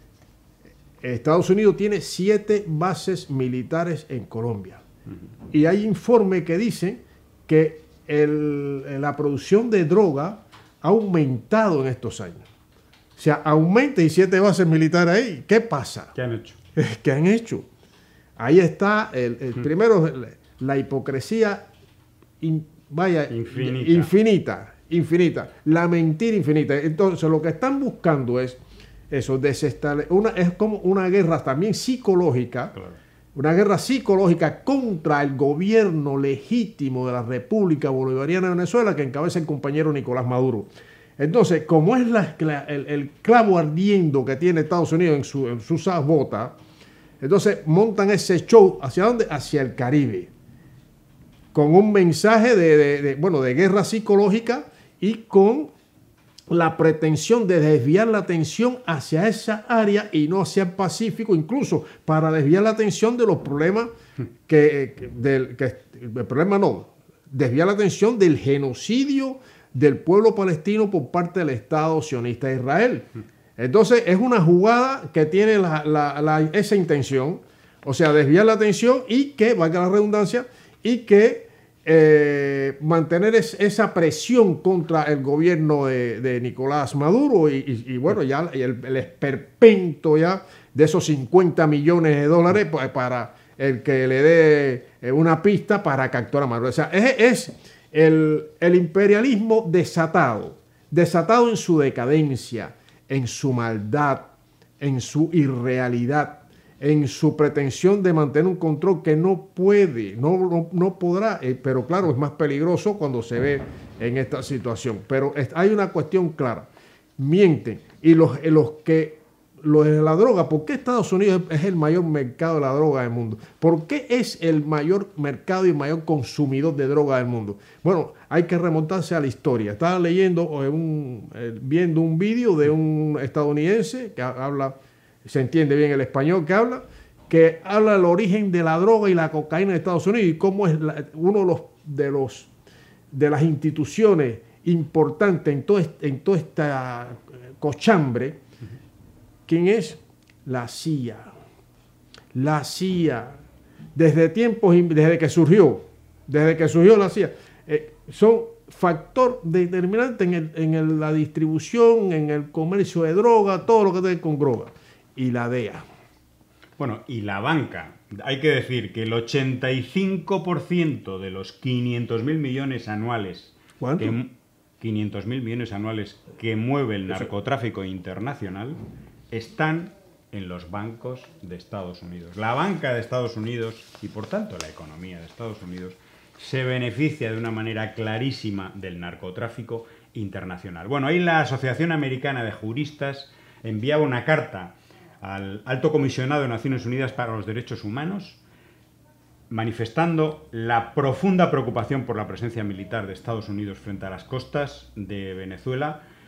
Estados Unidos tiene siete bases militares en Colombia. Uh-huh. Y hay informes que dicen que el, la producción de droga ha aumentado en estos años. O sea, aumenta y siete bases militares ahí. ¿Qué pasa? ¿Qué han hecho? ¿Qué han hecho? Ahí está, el, el uh-huh. primero, la hipocresía in, Vaya, infinita. infinita, infinita, la mentira infinita. Entonces, lo que están buscando es eso, desestablecer, una, es como una guerra también psicológica, claro. una guerra psicológica contra el gobierno legítimo de la República Bolivariana de Venezuela que encabeza el compañero Nicolás Maduro. Entonces, como es la, el, el clavo ardiendo que tiene Estados Unidos en, su, en sus botas, entonces montan ese show, ¿hacia dónde? Hacia el Caribe, con un mensaje de, de, de, bueno, de guerra psicológica y con la pretensión de desviar la atención hacia esa área y no hacia el Pacífico, incluso para desviar la atención de los problemas que, que, del, que el problema no, desviar la atención del genocidio del pueblo palestino por parte del Estado sionista de Israel. Entonces es una jugada que tiene la, la, la, esa intención, o sea, desviar la atención y que, valga la redundancia, y que eh, mantener es, esa presión contra el gobierno de, de Nicolás Maduro y, y, y bueno, ya el, el esperpento ya de esos cincuenta millones de dólares pues, para el que le dé una pista para capturar a Maduro. O sea, es, es el, el imperialismo desatado, desatado en su decadencia, en su maldad, en su irrealidad, en su pretensión de mantener un control que no puede, no, no, no podrá, eh, pero claro, es más peligroso cuando se ve en esta situación. Pero es, hay una cuestión clara, mienten, y los, los que, los de la droga, ¿por qué Estados Unidos es el mayor mercado de la droga del mundo? ¿Por qué es el mayor mercado y el mayor consumidor de droga del mundo? Bueno, hay que remontarse a la historia. Estaba leyendo, un, eh, viendo un vídeo de un estadounidense que habla, se entiende bien el español que habla, que habla del origen de la droga y la cocaína en Estados Unidos y cómo es la, uno de los, de los de las instituciones importantes en, todo este, en toda esta cochambre. ¿Quién es? La C I A. La C I A. Desde tiempos, desde que surgió, desde que surgió la C I A, eh, son factor determinante en, el, en el, la distribución, en el comercio de droga, todo lo que tiene con droga. Y la D E A. Bueno, y la banca. Hay que decir que el ochenta y cinco por ciento de los quinientos mil millones anuales... ¿Cuánto? Que, quinientos mil millones anuales que mueve el narcotráfico internacional están en los bancos de Estados Unidos. La banca de Estados Unidos, y por tanto la economía de Estados Unidos, se beneficia de una manera clarísima del narcotráfico internacional. Bueno, ahí la Asociación Americana de Juristas enviaba una carta al Alto Comisionado de Naciones Unidas para los Derechos Humanos, manifestando la profunda preocupación por la presencia militar de Estados Unidos frente a las costas de Venezuela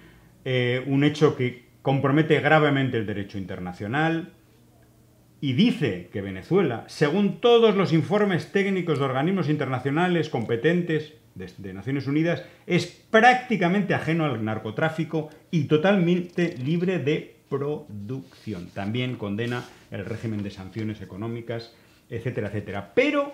eh, un hecho que compromete gravemente el derecho internacional y dice que Venezuela, según todos los informes técnicos de organismos internacionales competentes de, de Naciones Unidas, es prácticamente ajeno al narcotráfico y totalmente libre de producción. También condena el régimen de sanciones económicas, etcétera, etcétera. Pero,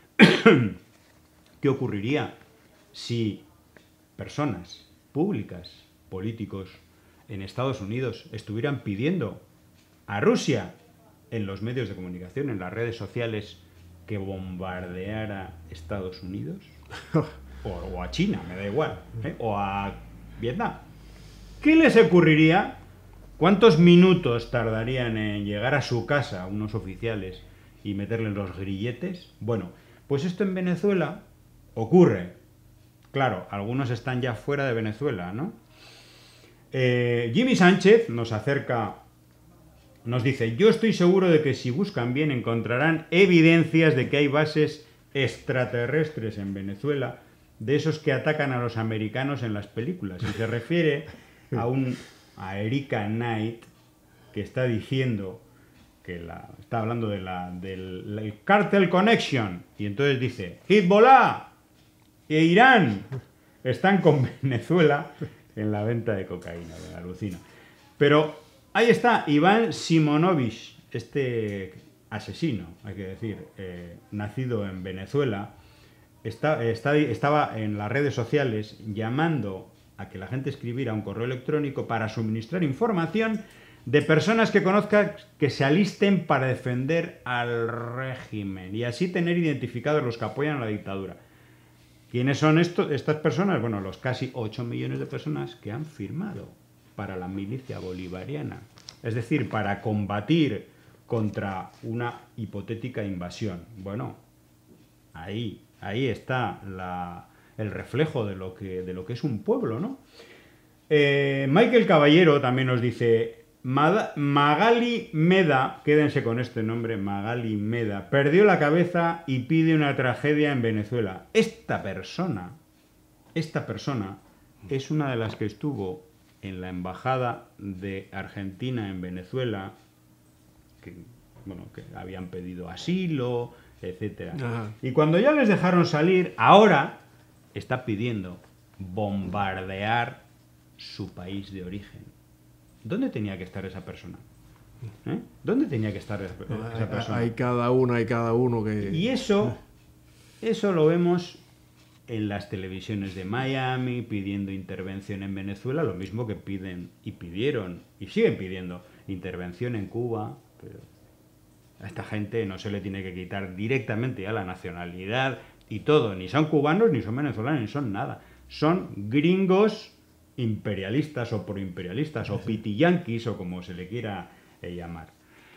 ¿qué ocurriría si personas públicas, políticos en Estados Unidos estuvieran pidiendo a Rusia en los medios de comunicación, en las redes sociales, que bombardeara Estados Unidos? O, o a China, me da igual, ¿eh? O a Vietnam. ¿Qué les ocurriría? ¿Cuántos minutos tardarían en llegar a su casa unos oficiales y meterle los grilletes? Bueno, pues esto en Venezuela ocurre. Claro, algunos están ya fuera de Venezuela, ¿no? Eh, Jimmy Sánchez nos acerca, nos dice: yo estoy seguro de que si buscan bien encontrarán evidencias de que hay bases extraterrestres en Venezuela, de esos que atacan a los americanos en las películas. Y se refiere a un a Erika Knight, que está diciendo que la, está hablando de la, del el Cartel Connection, y entonces dice: Hezbollah e Irán están con Venezuela en la venta de cocaína. Me alucina. Pero ahí está Iván Simonovich, este asesino, hay que decir, eh, nacido en Venezuela, está, está, estaba en las redes sociales llamando a que la gente escribiera un correo electrónico para suministrar información de personas que conozcan que se alisten para defender al régimen y así tener identificados los que apoyan a la dictadura. ¿Quiénes son estos, estas personas? Bueno, los casi ocho millones de personas que han firmado para la milicia bolivariana, es decir, para combatir contra una hipotética invasión. Bueno, ahí, ahí está la, el reflejo de lo que, de lo que es un pueblo, ¿no? Eh, Michael Caballero también nos dice: Magali Meda, quédense con este nombre, Magali Meda, perdió la cabeza y pide una tragedia en Venezuela. Esta persona, esta persona es una de las que estuvo en la embajada de Argentina en Venezuela, que, bueno, que habían pedido asilo, etcétera. Ajá. Y cuando ya les dejaron salir, ahora está pidiendo bombardear su país de origen. ¿Dónde tenía que estar esa persona? ¿Eh? ¿Dónde tenía que estar esa, esa persona? Hay cada uno, hay cada uno que... Y eso, eso lo vemos en las televisiones de Miami, pidiendo intervención en Venezuela, lo mismo que piden y pidieron, y siguen pidiendo intervención en Cuba. Pero a esta gente no se le tiene que quitar directamente ya la nacionalidad y todo. Ni son cubanos, ni son venezolanos, ni son nada. Son gringos imperialistas o proimperialistas o pitiyanquis o como se le quiera eh, llamar.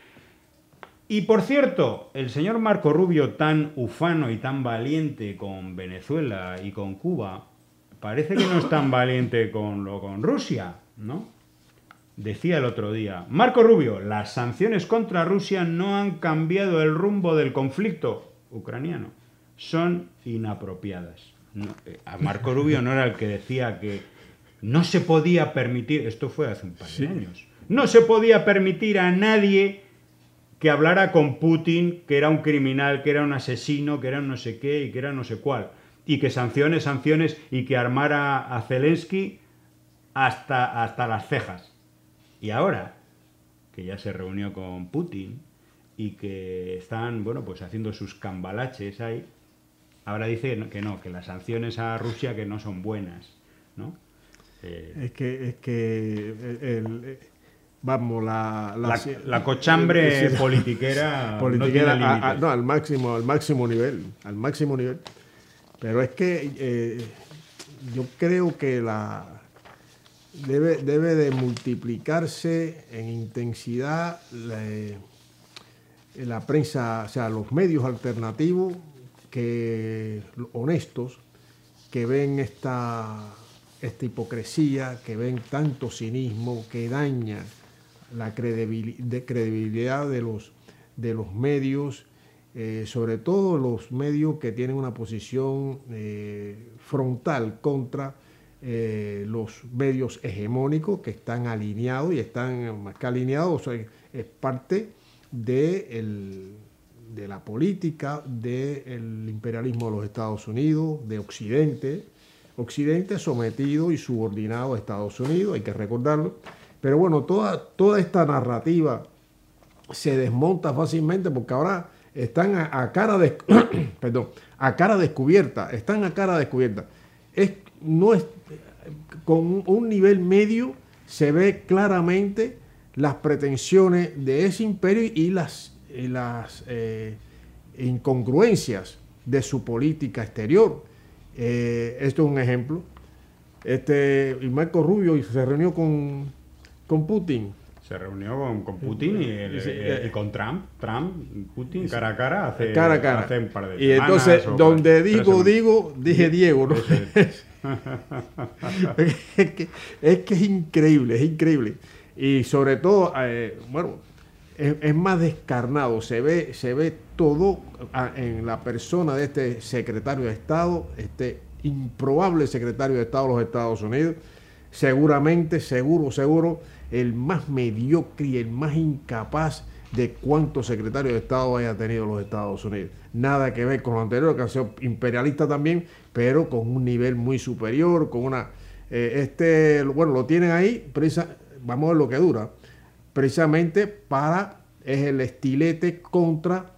Y por cierto, el señor Marco Rubio, tan ufano y tan valiente con Venezuela y con Cuba, parece que no es tan valiente con, lo, con Rusia, ¿no? Decía el otro día: Marco Rubio, las sanciones contra Rusia no han cambiado el rumbo del conflicto ucraniano, son inapropiadas. No, eh, a Marco Rubio no era el que decía que no se podía permitir, esto fue hace un par de sí. años, no se podía permitir a nadie que hablara con Putin, que era un criminal, que era un asesino, que era un no sé qué y que era no sé cuál, y que sanciones, sanciones, y que armara a Zelensky hasta, hasta las cejas. Y ahora, que ya se reunió con Putin y que están, bueno, pues haciendo sus cambalaches ahí, ahora dice que no, que las sanciones a Rusia que no son buenas, ¿no? Eh, es que, es que el, el, vamos, la, la, la, la cochambre el, politiquera, politiquera no, a, a, no al máximo, al máximo nivel, al máximo nivel. Pero es que eh, yo creo que la debe, debe de multiplicarse en intensidad la, la prensa, o sea, los medios alternativos que honestos que ven esta esta hipocresía, que ven tanto cinismo que daña la credibilidad de los, de los medios, eh, sobre todo los medios que tienen una posición eh, frontal contra eh, los medios hegemónicos que están alineados y están más que alineados, o sea, es parte de, el, de la política del imperialismo de los Estados Unidos, de Occidente, Occidente sometido y subordinado a Estados Unidos, hay que recordarlo. Pero bueno, toda, toda esta narrativa se desmonta fácilmente porque ahora están a, a cara de, perdón, a cara descubierta, están a cara descubierta. Es, no es, con un nivel medio se ve claramente las pretensiones de ese imperio y las, y las eh, incongruencias de su política exterior. Eh, esto es un ejemplo. Este, y Marco Rubio se reunió con, con Putin. Se reunió con, con Putin y, el, Sí, eh, y con Trump, Trump, Putin, cara a cara, hace, cara a cara. hace un par de y semanas. entonces, o donde tres digo, semanas. digo, dije Diego, ¿no? Es. es, que, es que es increíble, es increíble. Y sobre todo, eh, bueno, es, es más descarnado, se ve, se ve todo a, en la persona de este secretario de Estado, este improbable secretario de Estado de los Estados Unidos, seguramente, seguro, seguro, el más mediocre y el más incapaz de cuántos secretarios de Estado haya tenido los Estados Unidos. Nada que ver con lo anterior, que ha sido imperialista también, pero con un nivel muy superior, con una... Eh, este, bueno, lo tienen ahí, precisa, vamos a ver lo que dura, precisamente para, es el estilete contra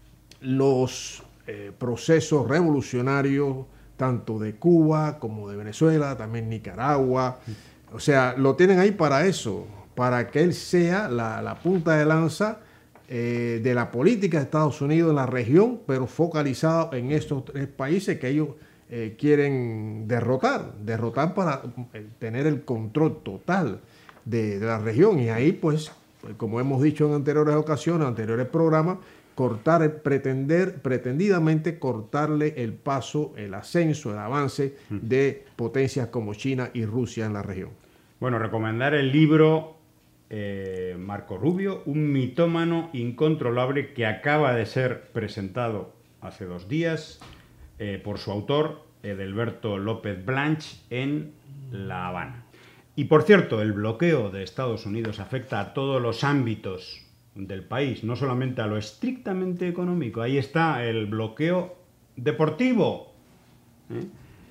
los eh, procesos revolucionarios, tanto de Cuba como de Venezuela, también Nicaragua. O sea, lo tienen ahí para eso, para que él sea la, la punta de lanza eh, de la política de Estados Unidos en la región, pero focalizado en estos tres países que ellos eh, quieren derrotar, derrotar para eh, tener el control total de, de la región. Y ahí, pues, como hemos dicho en anteriores ocasiones, en anteriores programas, cortar, pretender, pretendidamente cortarle el paso, el ascenso, el avance de potencias como China y Rusia en la región. Bueno, recomendar el libro eh, Marco Rubio, un mitómano incontrolable, que acaba de ser presentado hace dos días eh, por su autor, Edelberto López Blanch, en La Habana. Y por cierto, el bloqueo de Estados Unidos afecta a todos los ámbitos del país, no solamente a lo estrictamente económico. Ahí está el bloqueo deportivo. ¿Eh?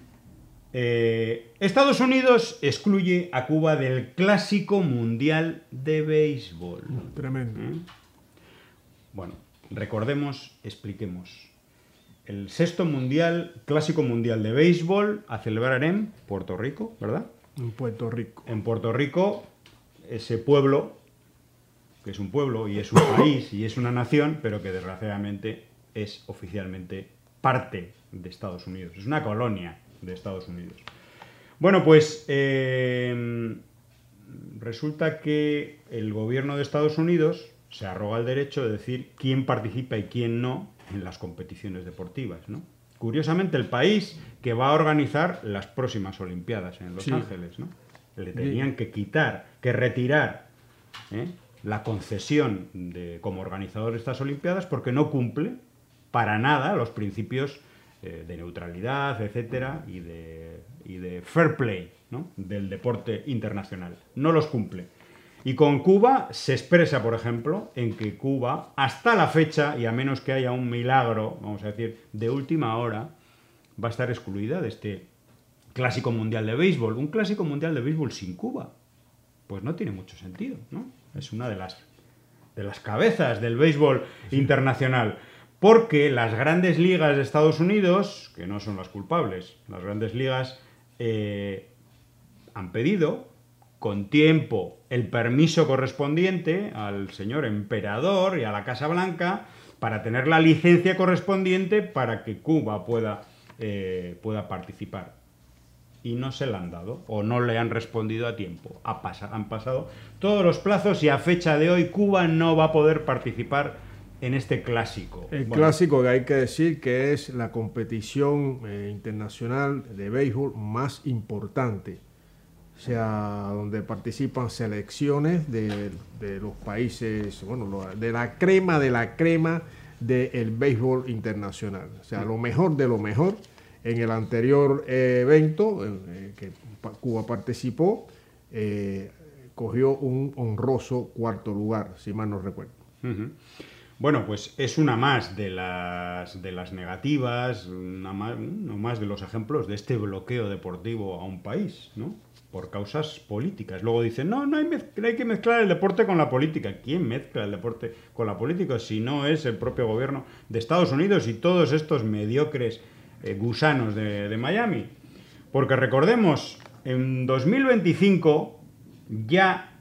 Eh, Estados Unidos excluye a Cuba del Clásico Mundial de Béisbol. Tremendo. ¿Eh? Bueno, recordemos, expliquemos. El sexto mundial, Clásico Mundial de Béisbol, a celebrar en Puerto Rico, ¿verdad? En Puerto Rico. En Puerto Rico, ese pueblo, que es un pueblo y es un país y es una nación, pero que desgraciadamente es oficialmente parte de Estados Unidos. Es una colonia de Estados Unidos. Bueno, pues eh, resulta que el gobierno de Estados Unidos se arroga el derecho de decir quién participa y quién no en las competiciones deportivas, ¿no? Curiosamente, el país que va a organizar las próximas Olimpiadas en Los Sí. Ángeles, ¿no? Le tenían que quitar, que retirar ¿eh? la concesión de, como organizador de estas Olimpiadas, porque no cumple para nada los principios eh, de neutralidad, etcétera, y de, y de fair play, ¿no? Del deporte internacional. No los cumple. Y con Cuba se expresa, por ejemplo, en que Cuba, hasta la fecha, y a menos que haya un milagro, vamos a decir, de última hora, va a estar excluida de este Clásico Mundial de Béisbol. Un Clásico Mundial de Béisbol sin Cuba, pues no tiene mucho sentido, ¿no? Es una de las, de las cabezas del béisbol internacional. Porque las grandes ligas de Estados Unidos, que no son las culpables, las grandes ligas eh, han pedido con tiempo el permiso correspondiente al señor emperador y a la Casa Blanca para tener la licencia correspondiente para que Cuba pueda, eh, pueda participar. Y no se la han dado, o no le han respondido a tiempo. Ha pas- han pasado todos los plazos y a fecha de hoy Cuba no va a poder participar en este clásico. El Bueno, clásico, que hay que decir que es la competición eh, internacional de béisbol más importante. O sea, donde participan selecciones de, de los países, bueno, lo- de la crema de la crema del béisbol internacional. O sea, lo mejor de lo mejor. en el anterior eh, evento eh, que Cuba participó, eh, cogió un honroso cuarto lugar, si mal no recuerdo. Uh-huh. Bueno, pues es una más de las, de las negativas, una más, uno más de los ejemplos de este bloqueo deportivo a un país, ¿no? Por causas políticas. Luego dicen, no, no hay, mezcla, hay que mezclar el deporte con la política. ¿Quién mezcla el deporte con la política si no es el propio gobierno de Estados Unidos y todos estos mediocres eh, gusanos de, de Miami? Porque recordemos, en dos mil veinticinco ya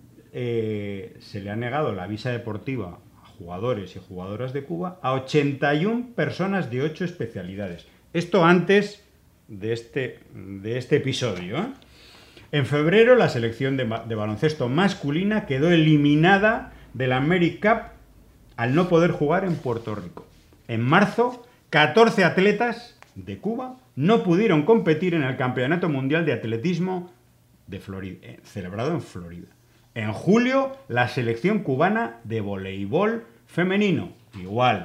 eh, se le ha negado la visa deportiva jugadores y jugadoras de Cuba a ochenta y una personas de ocho especialidades. Esto antes de este, de este episodio, ¿eh? En febrero la selección de, de baloncesto masculina quedó eliminada de la AmeriCup al no poder jugar en Puerto Rico. En marzo, catorce atletas de Cuba no pudieron competir en el Campeonato Mundial de Atletismo de Florida, eh, celebrado en Florida. En julio, la selección cubana de voleibol femenino, igual.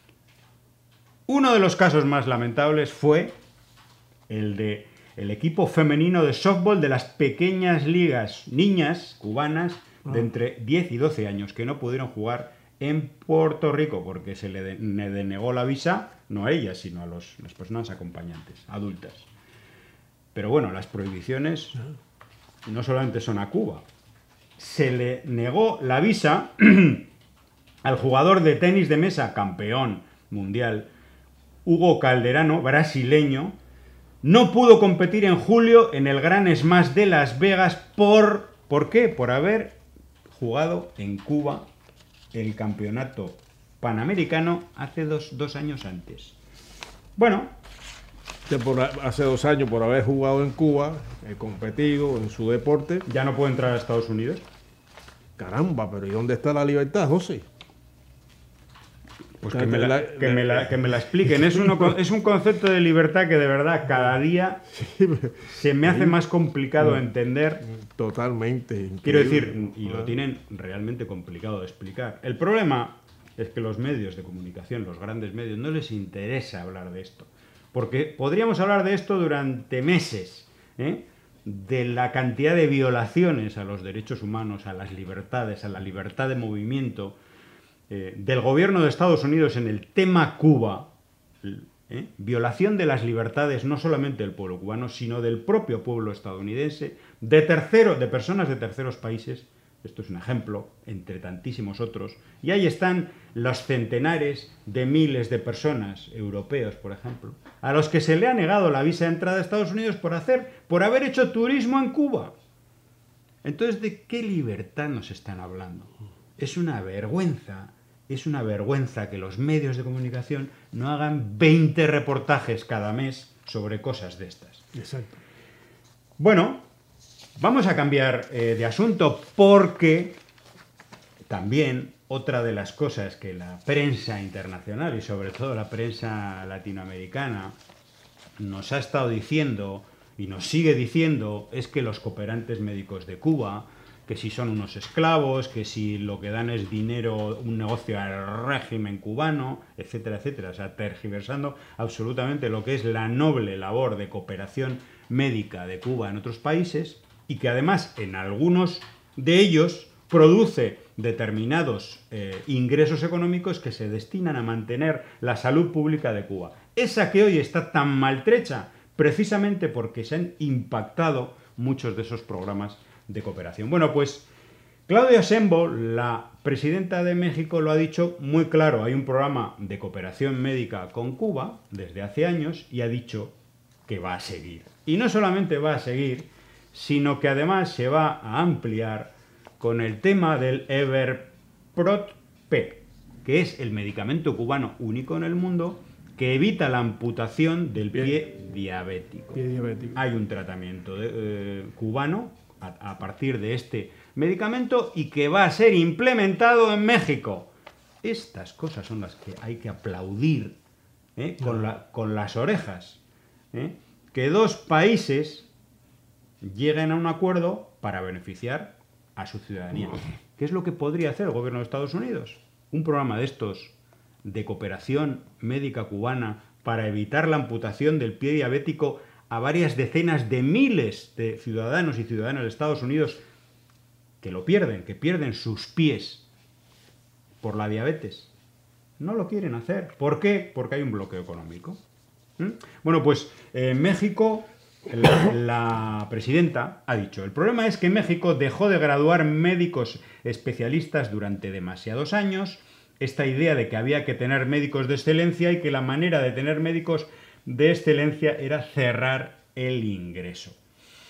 Uno de los casos más lamentables fue el de el equipo femenino de softball de las pequeñas ligas niñas cubanas de entre diez y doce años, que no pudieron jugar en Puerto Rico porque se le denegó la visa, no a ellas, sino a los, las personas acompañantes, adultas. Pero bueno, las prohibiciones no solamente son a Cuba. Se le negó la visa al jugador de tenis de mesa, campeón mundial, Hugo Calderano, brasileño. No pudo competir en julio en el Gran Smash de Las Vegas por... ¿Por qué? Por haber jugado en Cuba el campeonato panamericano hace dos, dos años antes. Bueno... Que por, hace dos años, por haber jugado en Cuba, eh, competido en su deporte... ¿Ya no puede entrar a Estados Unidos? Caramba, pero ¿y dónde está la libertad, José? Pues que me la, que me la, que me la expliquen. Es, uno, es un concepto de libertad que de verdad cada día se me hace más complicado de entender. Totalmente. Increíble. Quiero decir, y lo tienen realmente complicado de explicar. El problema es que los medios de comunicación, los grandes medios, no les interesa hablar de esto. Porque podríamos hablar de esto durante meses, ¿eh? De la cantidad de violaciones a los derechos humanos, a las libertades, a la libertad de movimiento, eh, del gobierno de Estados Unidos en el tema Cuba, ¿eh? Violación de las libertades no solamente del pueblo cubano, sino del propio pueblo estadounidense, de terceros, de personas de terceros países. Esto es un ejemplo, entre tantísimos otros. Y ahí están los centenares de miles de personas, europeos, por ejemplo, a los que se le ha negado la visa de entrada a Estados Unidos por hacer, por haber hecho turismo en Cuba. Entonces, ¿de qué libertad nos están hablando? Es una vergüenza, es una vergüenza que los medios de comunicación no hagan veinte reportajes cada mes sobre cosas de estas. Exacto. Bueno, vamos a cambiar eh, de asunto porque también otra de las cosas que la prensa internacional y sobre todo la prensa latinoamericana nos ha estado diciendo y nos sigue diciendo es que los cooperantes médicos de Cuba, que si son unos esclavos, que si lo que dan es dinero, un negocio al régimen cubano, etcétera, etcétera. O sea, tergiversando absolutamente lo que es la noble labor de cooperación médica de Cuba en otros países, y que además en algunos de ellos produce determinados eh, ingresos económicos que se destinan a mantener la salud pública de Cuba. Esa que hoy está tan maltrecha precisamente porque se han impactado muchos de esos programas de cooperación. Bueno, pues Claudia Sheinbaum, la presidenta de México, lo ha dicho muy claro. Hay un programa de cooperación médica con Cuba desde hace años y ha dicho que va a seguir. Y no solamente va a seguir, sino que además se va a ampliar con el tema del Everprot-P, que es el medicamento cubano único en el mundo que evita la amputación del pie, pie diabético. Pie diabético. Hay un tratamiento de, eh, cubano a, a partir de este medicamento y que va a ser implementado en México. Estas cosas son las que hay que aplaudir, ¿eh? con, la, con las orejas. ¿eh? Que dos países lleguen a un acuerdo para beneficiar a su ciudadanía. ¿Qué es lo que podría hacer el gobierno de Estados Unidos? Un programa de estos de cooperación médica cubana para evitar la amputación del pie diabético a varias decenas de miles de ciudadanos y ciudadanas de Estados Unidos que lo pierden, que pierden sus pies por la diabetes. No lo quieren hacer. ¿Por qué? Porque hay un bloqueo económico. ¿Mm? Bueno, pues en México la, la presidenta ha dicho: el problema es que México dejó de graduar médicos especialistas durante demasiados años. Esta idea de que había que tener médicos de excelencia y que la manera de tener médicos de excelencia era cerrar el ingreso.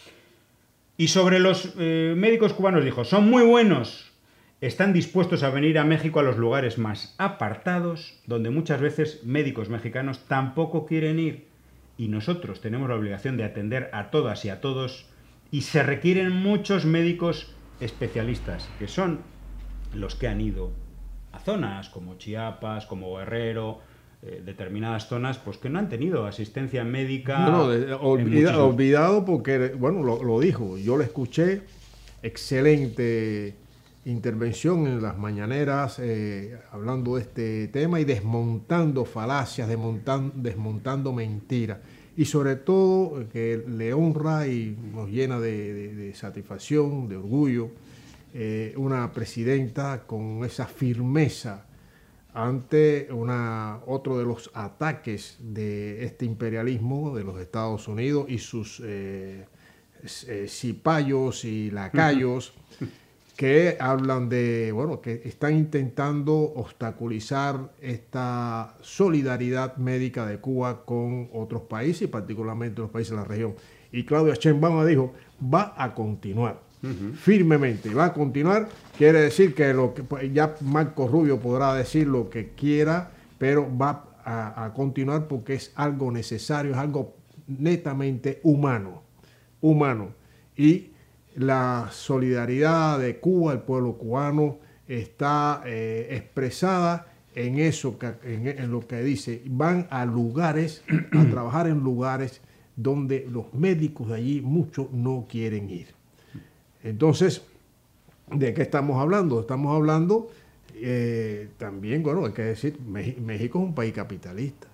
Y sobre los eh, médicos cubanos dijo: son muy buenos, están dispuestos a venir a México a los lugares más apartados, donde muchas veces médicos mexicanos tampoco quieren ir. Y nosotros tenemos la obligación de atender a todas y a todos, y se requieren muchos médicos especialistas, que son los que han ido a zonas como Chiapas, como Guerrero, eh, determinadas zonas, pues que no han tenido asistencia médica. No, no, olvida, olvidado porque, bueno, lo, lo dijo, yo le escuché, excelente intervención en las mañaneras, eh, hablando de este tema y desmontando falacias, desmontando, desmontando mentiras. Y sobre todo que le honra y nos llena de, de, de satisfacción, de orgullo, eh, una presidenta con esa firmeza ante una, otro de los ataques de este imperialismo de los Estados Unidos y sus eh, eh, cipayos y lacayos que hablan de, bueno, que están intentando obstaculizar esta solidaridad médica de Cuba con otros países y particularmente los países de la región. Y Claudia Sheinbaum dijo, va a continuar. Uh-huh. Firmemente, va a continuar, quiere decir que, lo que ya Marco Rubio podrá decir lo que quiera, pero va a, a continuar porque es algo necesario, es algo netamente humano, humano. Y la solidaridad de Cuba, el pueblo cubano, está eh, expresada en eso, que, en, en lo que dice, van a lugares, a trabajar en lugares donde los médicos de allí muchos no quieren ir. Entonces, ¿de qué estamos hablando? Estamos hablando eh, también, bueno, hay que decir, México es un país capitalista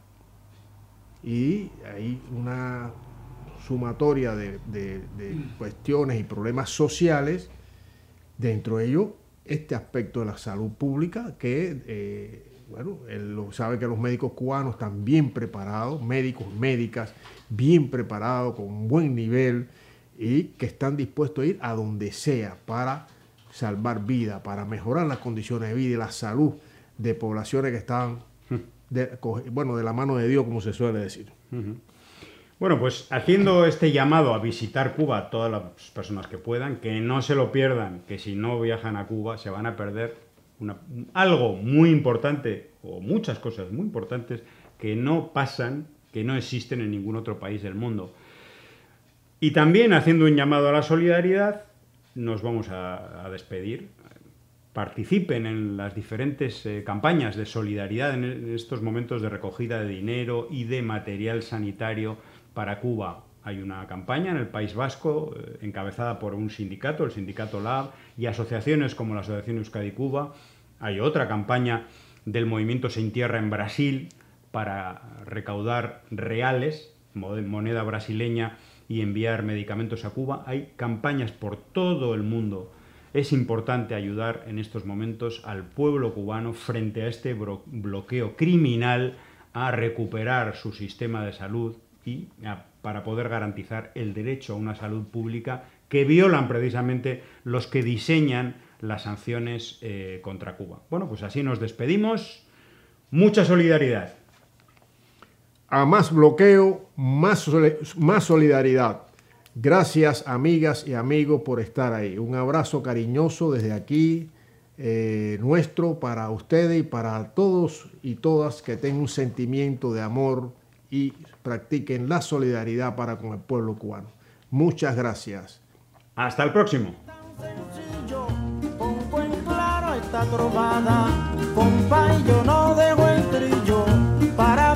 y hay una sumatoria de, de, de cuestiones y problemas sociales, dentro de ello este aspecto de la salud pública que, eh, bueno, él lo sabe que los médicos cubanos están bien preparados, médicos, médicas, bien preparados, con un buen nivel, y que están dispuestos a ir a donde sea para salvar vidas, para mejorar las condiciones de vida y la salud de poblaciones que están, de, bueno, de la mano de Dios, como se suele decir. Uh-huh. Bueno, pues haciendo este llamado a visitar Cuba a todas las personas que puedan, que no se lo pierdan, que si no viajan a Cuba se van a perder una, algo muy importante, o muchas cosas muy importantes, que no pasan, que no existen en ningún otro país del mundo. Y también haciendo un llamado a la solidaridad, nos vamos a, a despedir. Participen en las diferentes eh, campañas de solidaridad en, en estos momentos de recogida de dinero y de material sanitario para Cuba. Hay una campaña en el País Vasco eh, encabezada por un sindicato, el sindicato Lab, y asociaciones como la Asociación Euskadi Cuba. Hay otra campaña del Movimiento Sin Tierra en Brasil para recaudar reales, moneda brasileña, y enviar medicamentos a Cuba. Hay campañas por todo el mundo. Es importante ayudar en estos momentos al pueblo cubano frente a este bloqueo criminal a recuperar su sistema de salud y a, para poder garantizar el derecho a una salud pública que violan precisamente los que diseñan las sanciones eh, contra Cuba. Bueno, pues así nos despedimos. Mucha solidaridad. A más bloqueo, más, más solidaridad. Gracias, amigas y amigos, por estar ahí. Un abrazo cariñoso desde aquí, eh, nuestro, para ustedes y para todos y todas que tengan un sentimiento de amor y practiquen la solidaridad para con el pueblo cubano. Muchas gracias. Hasta el próximo. Compa, yo no dejo el trillo para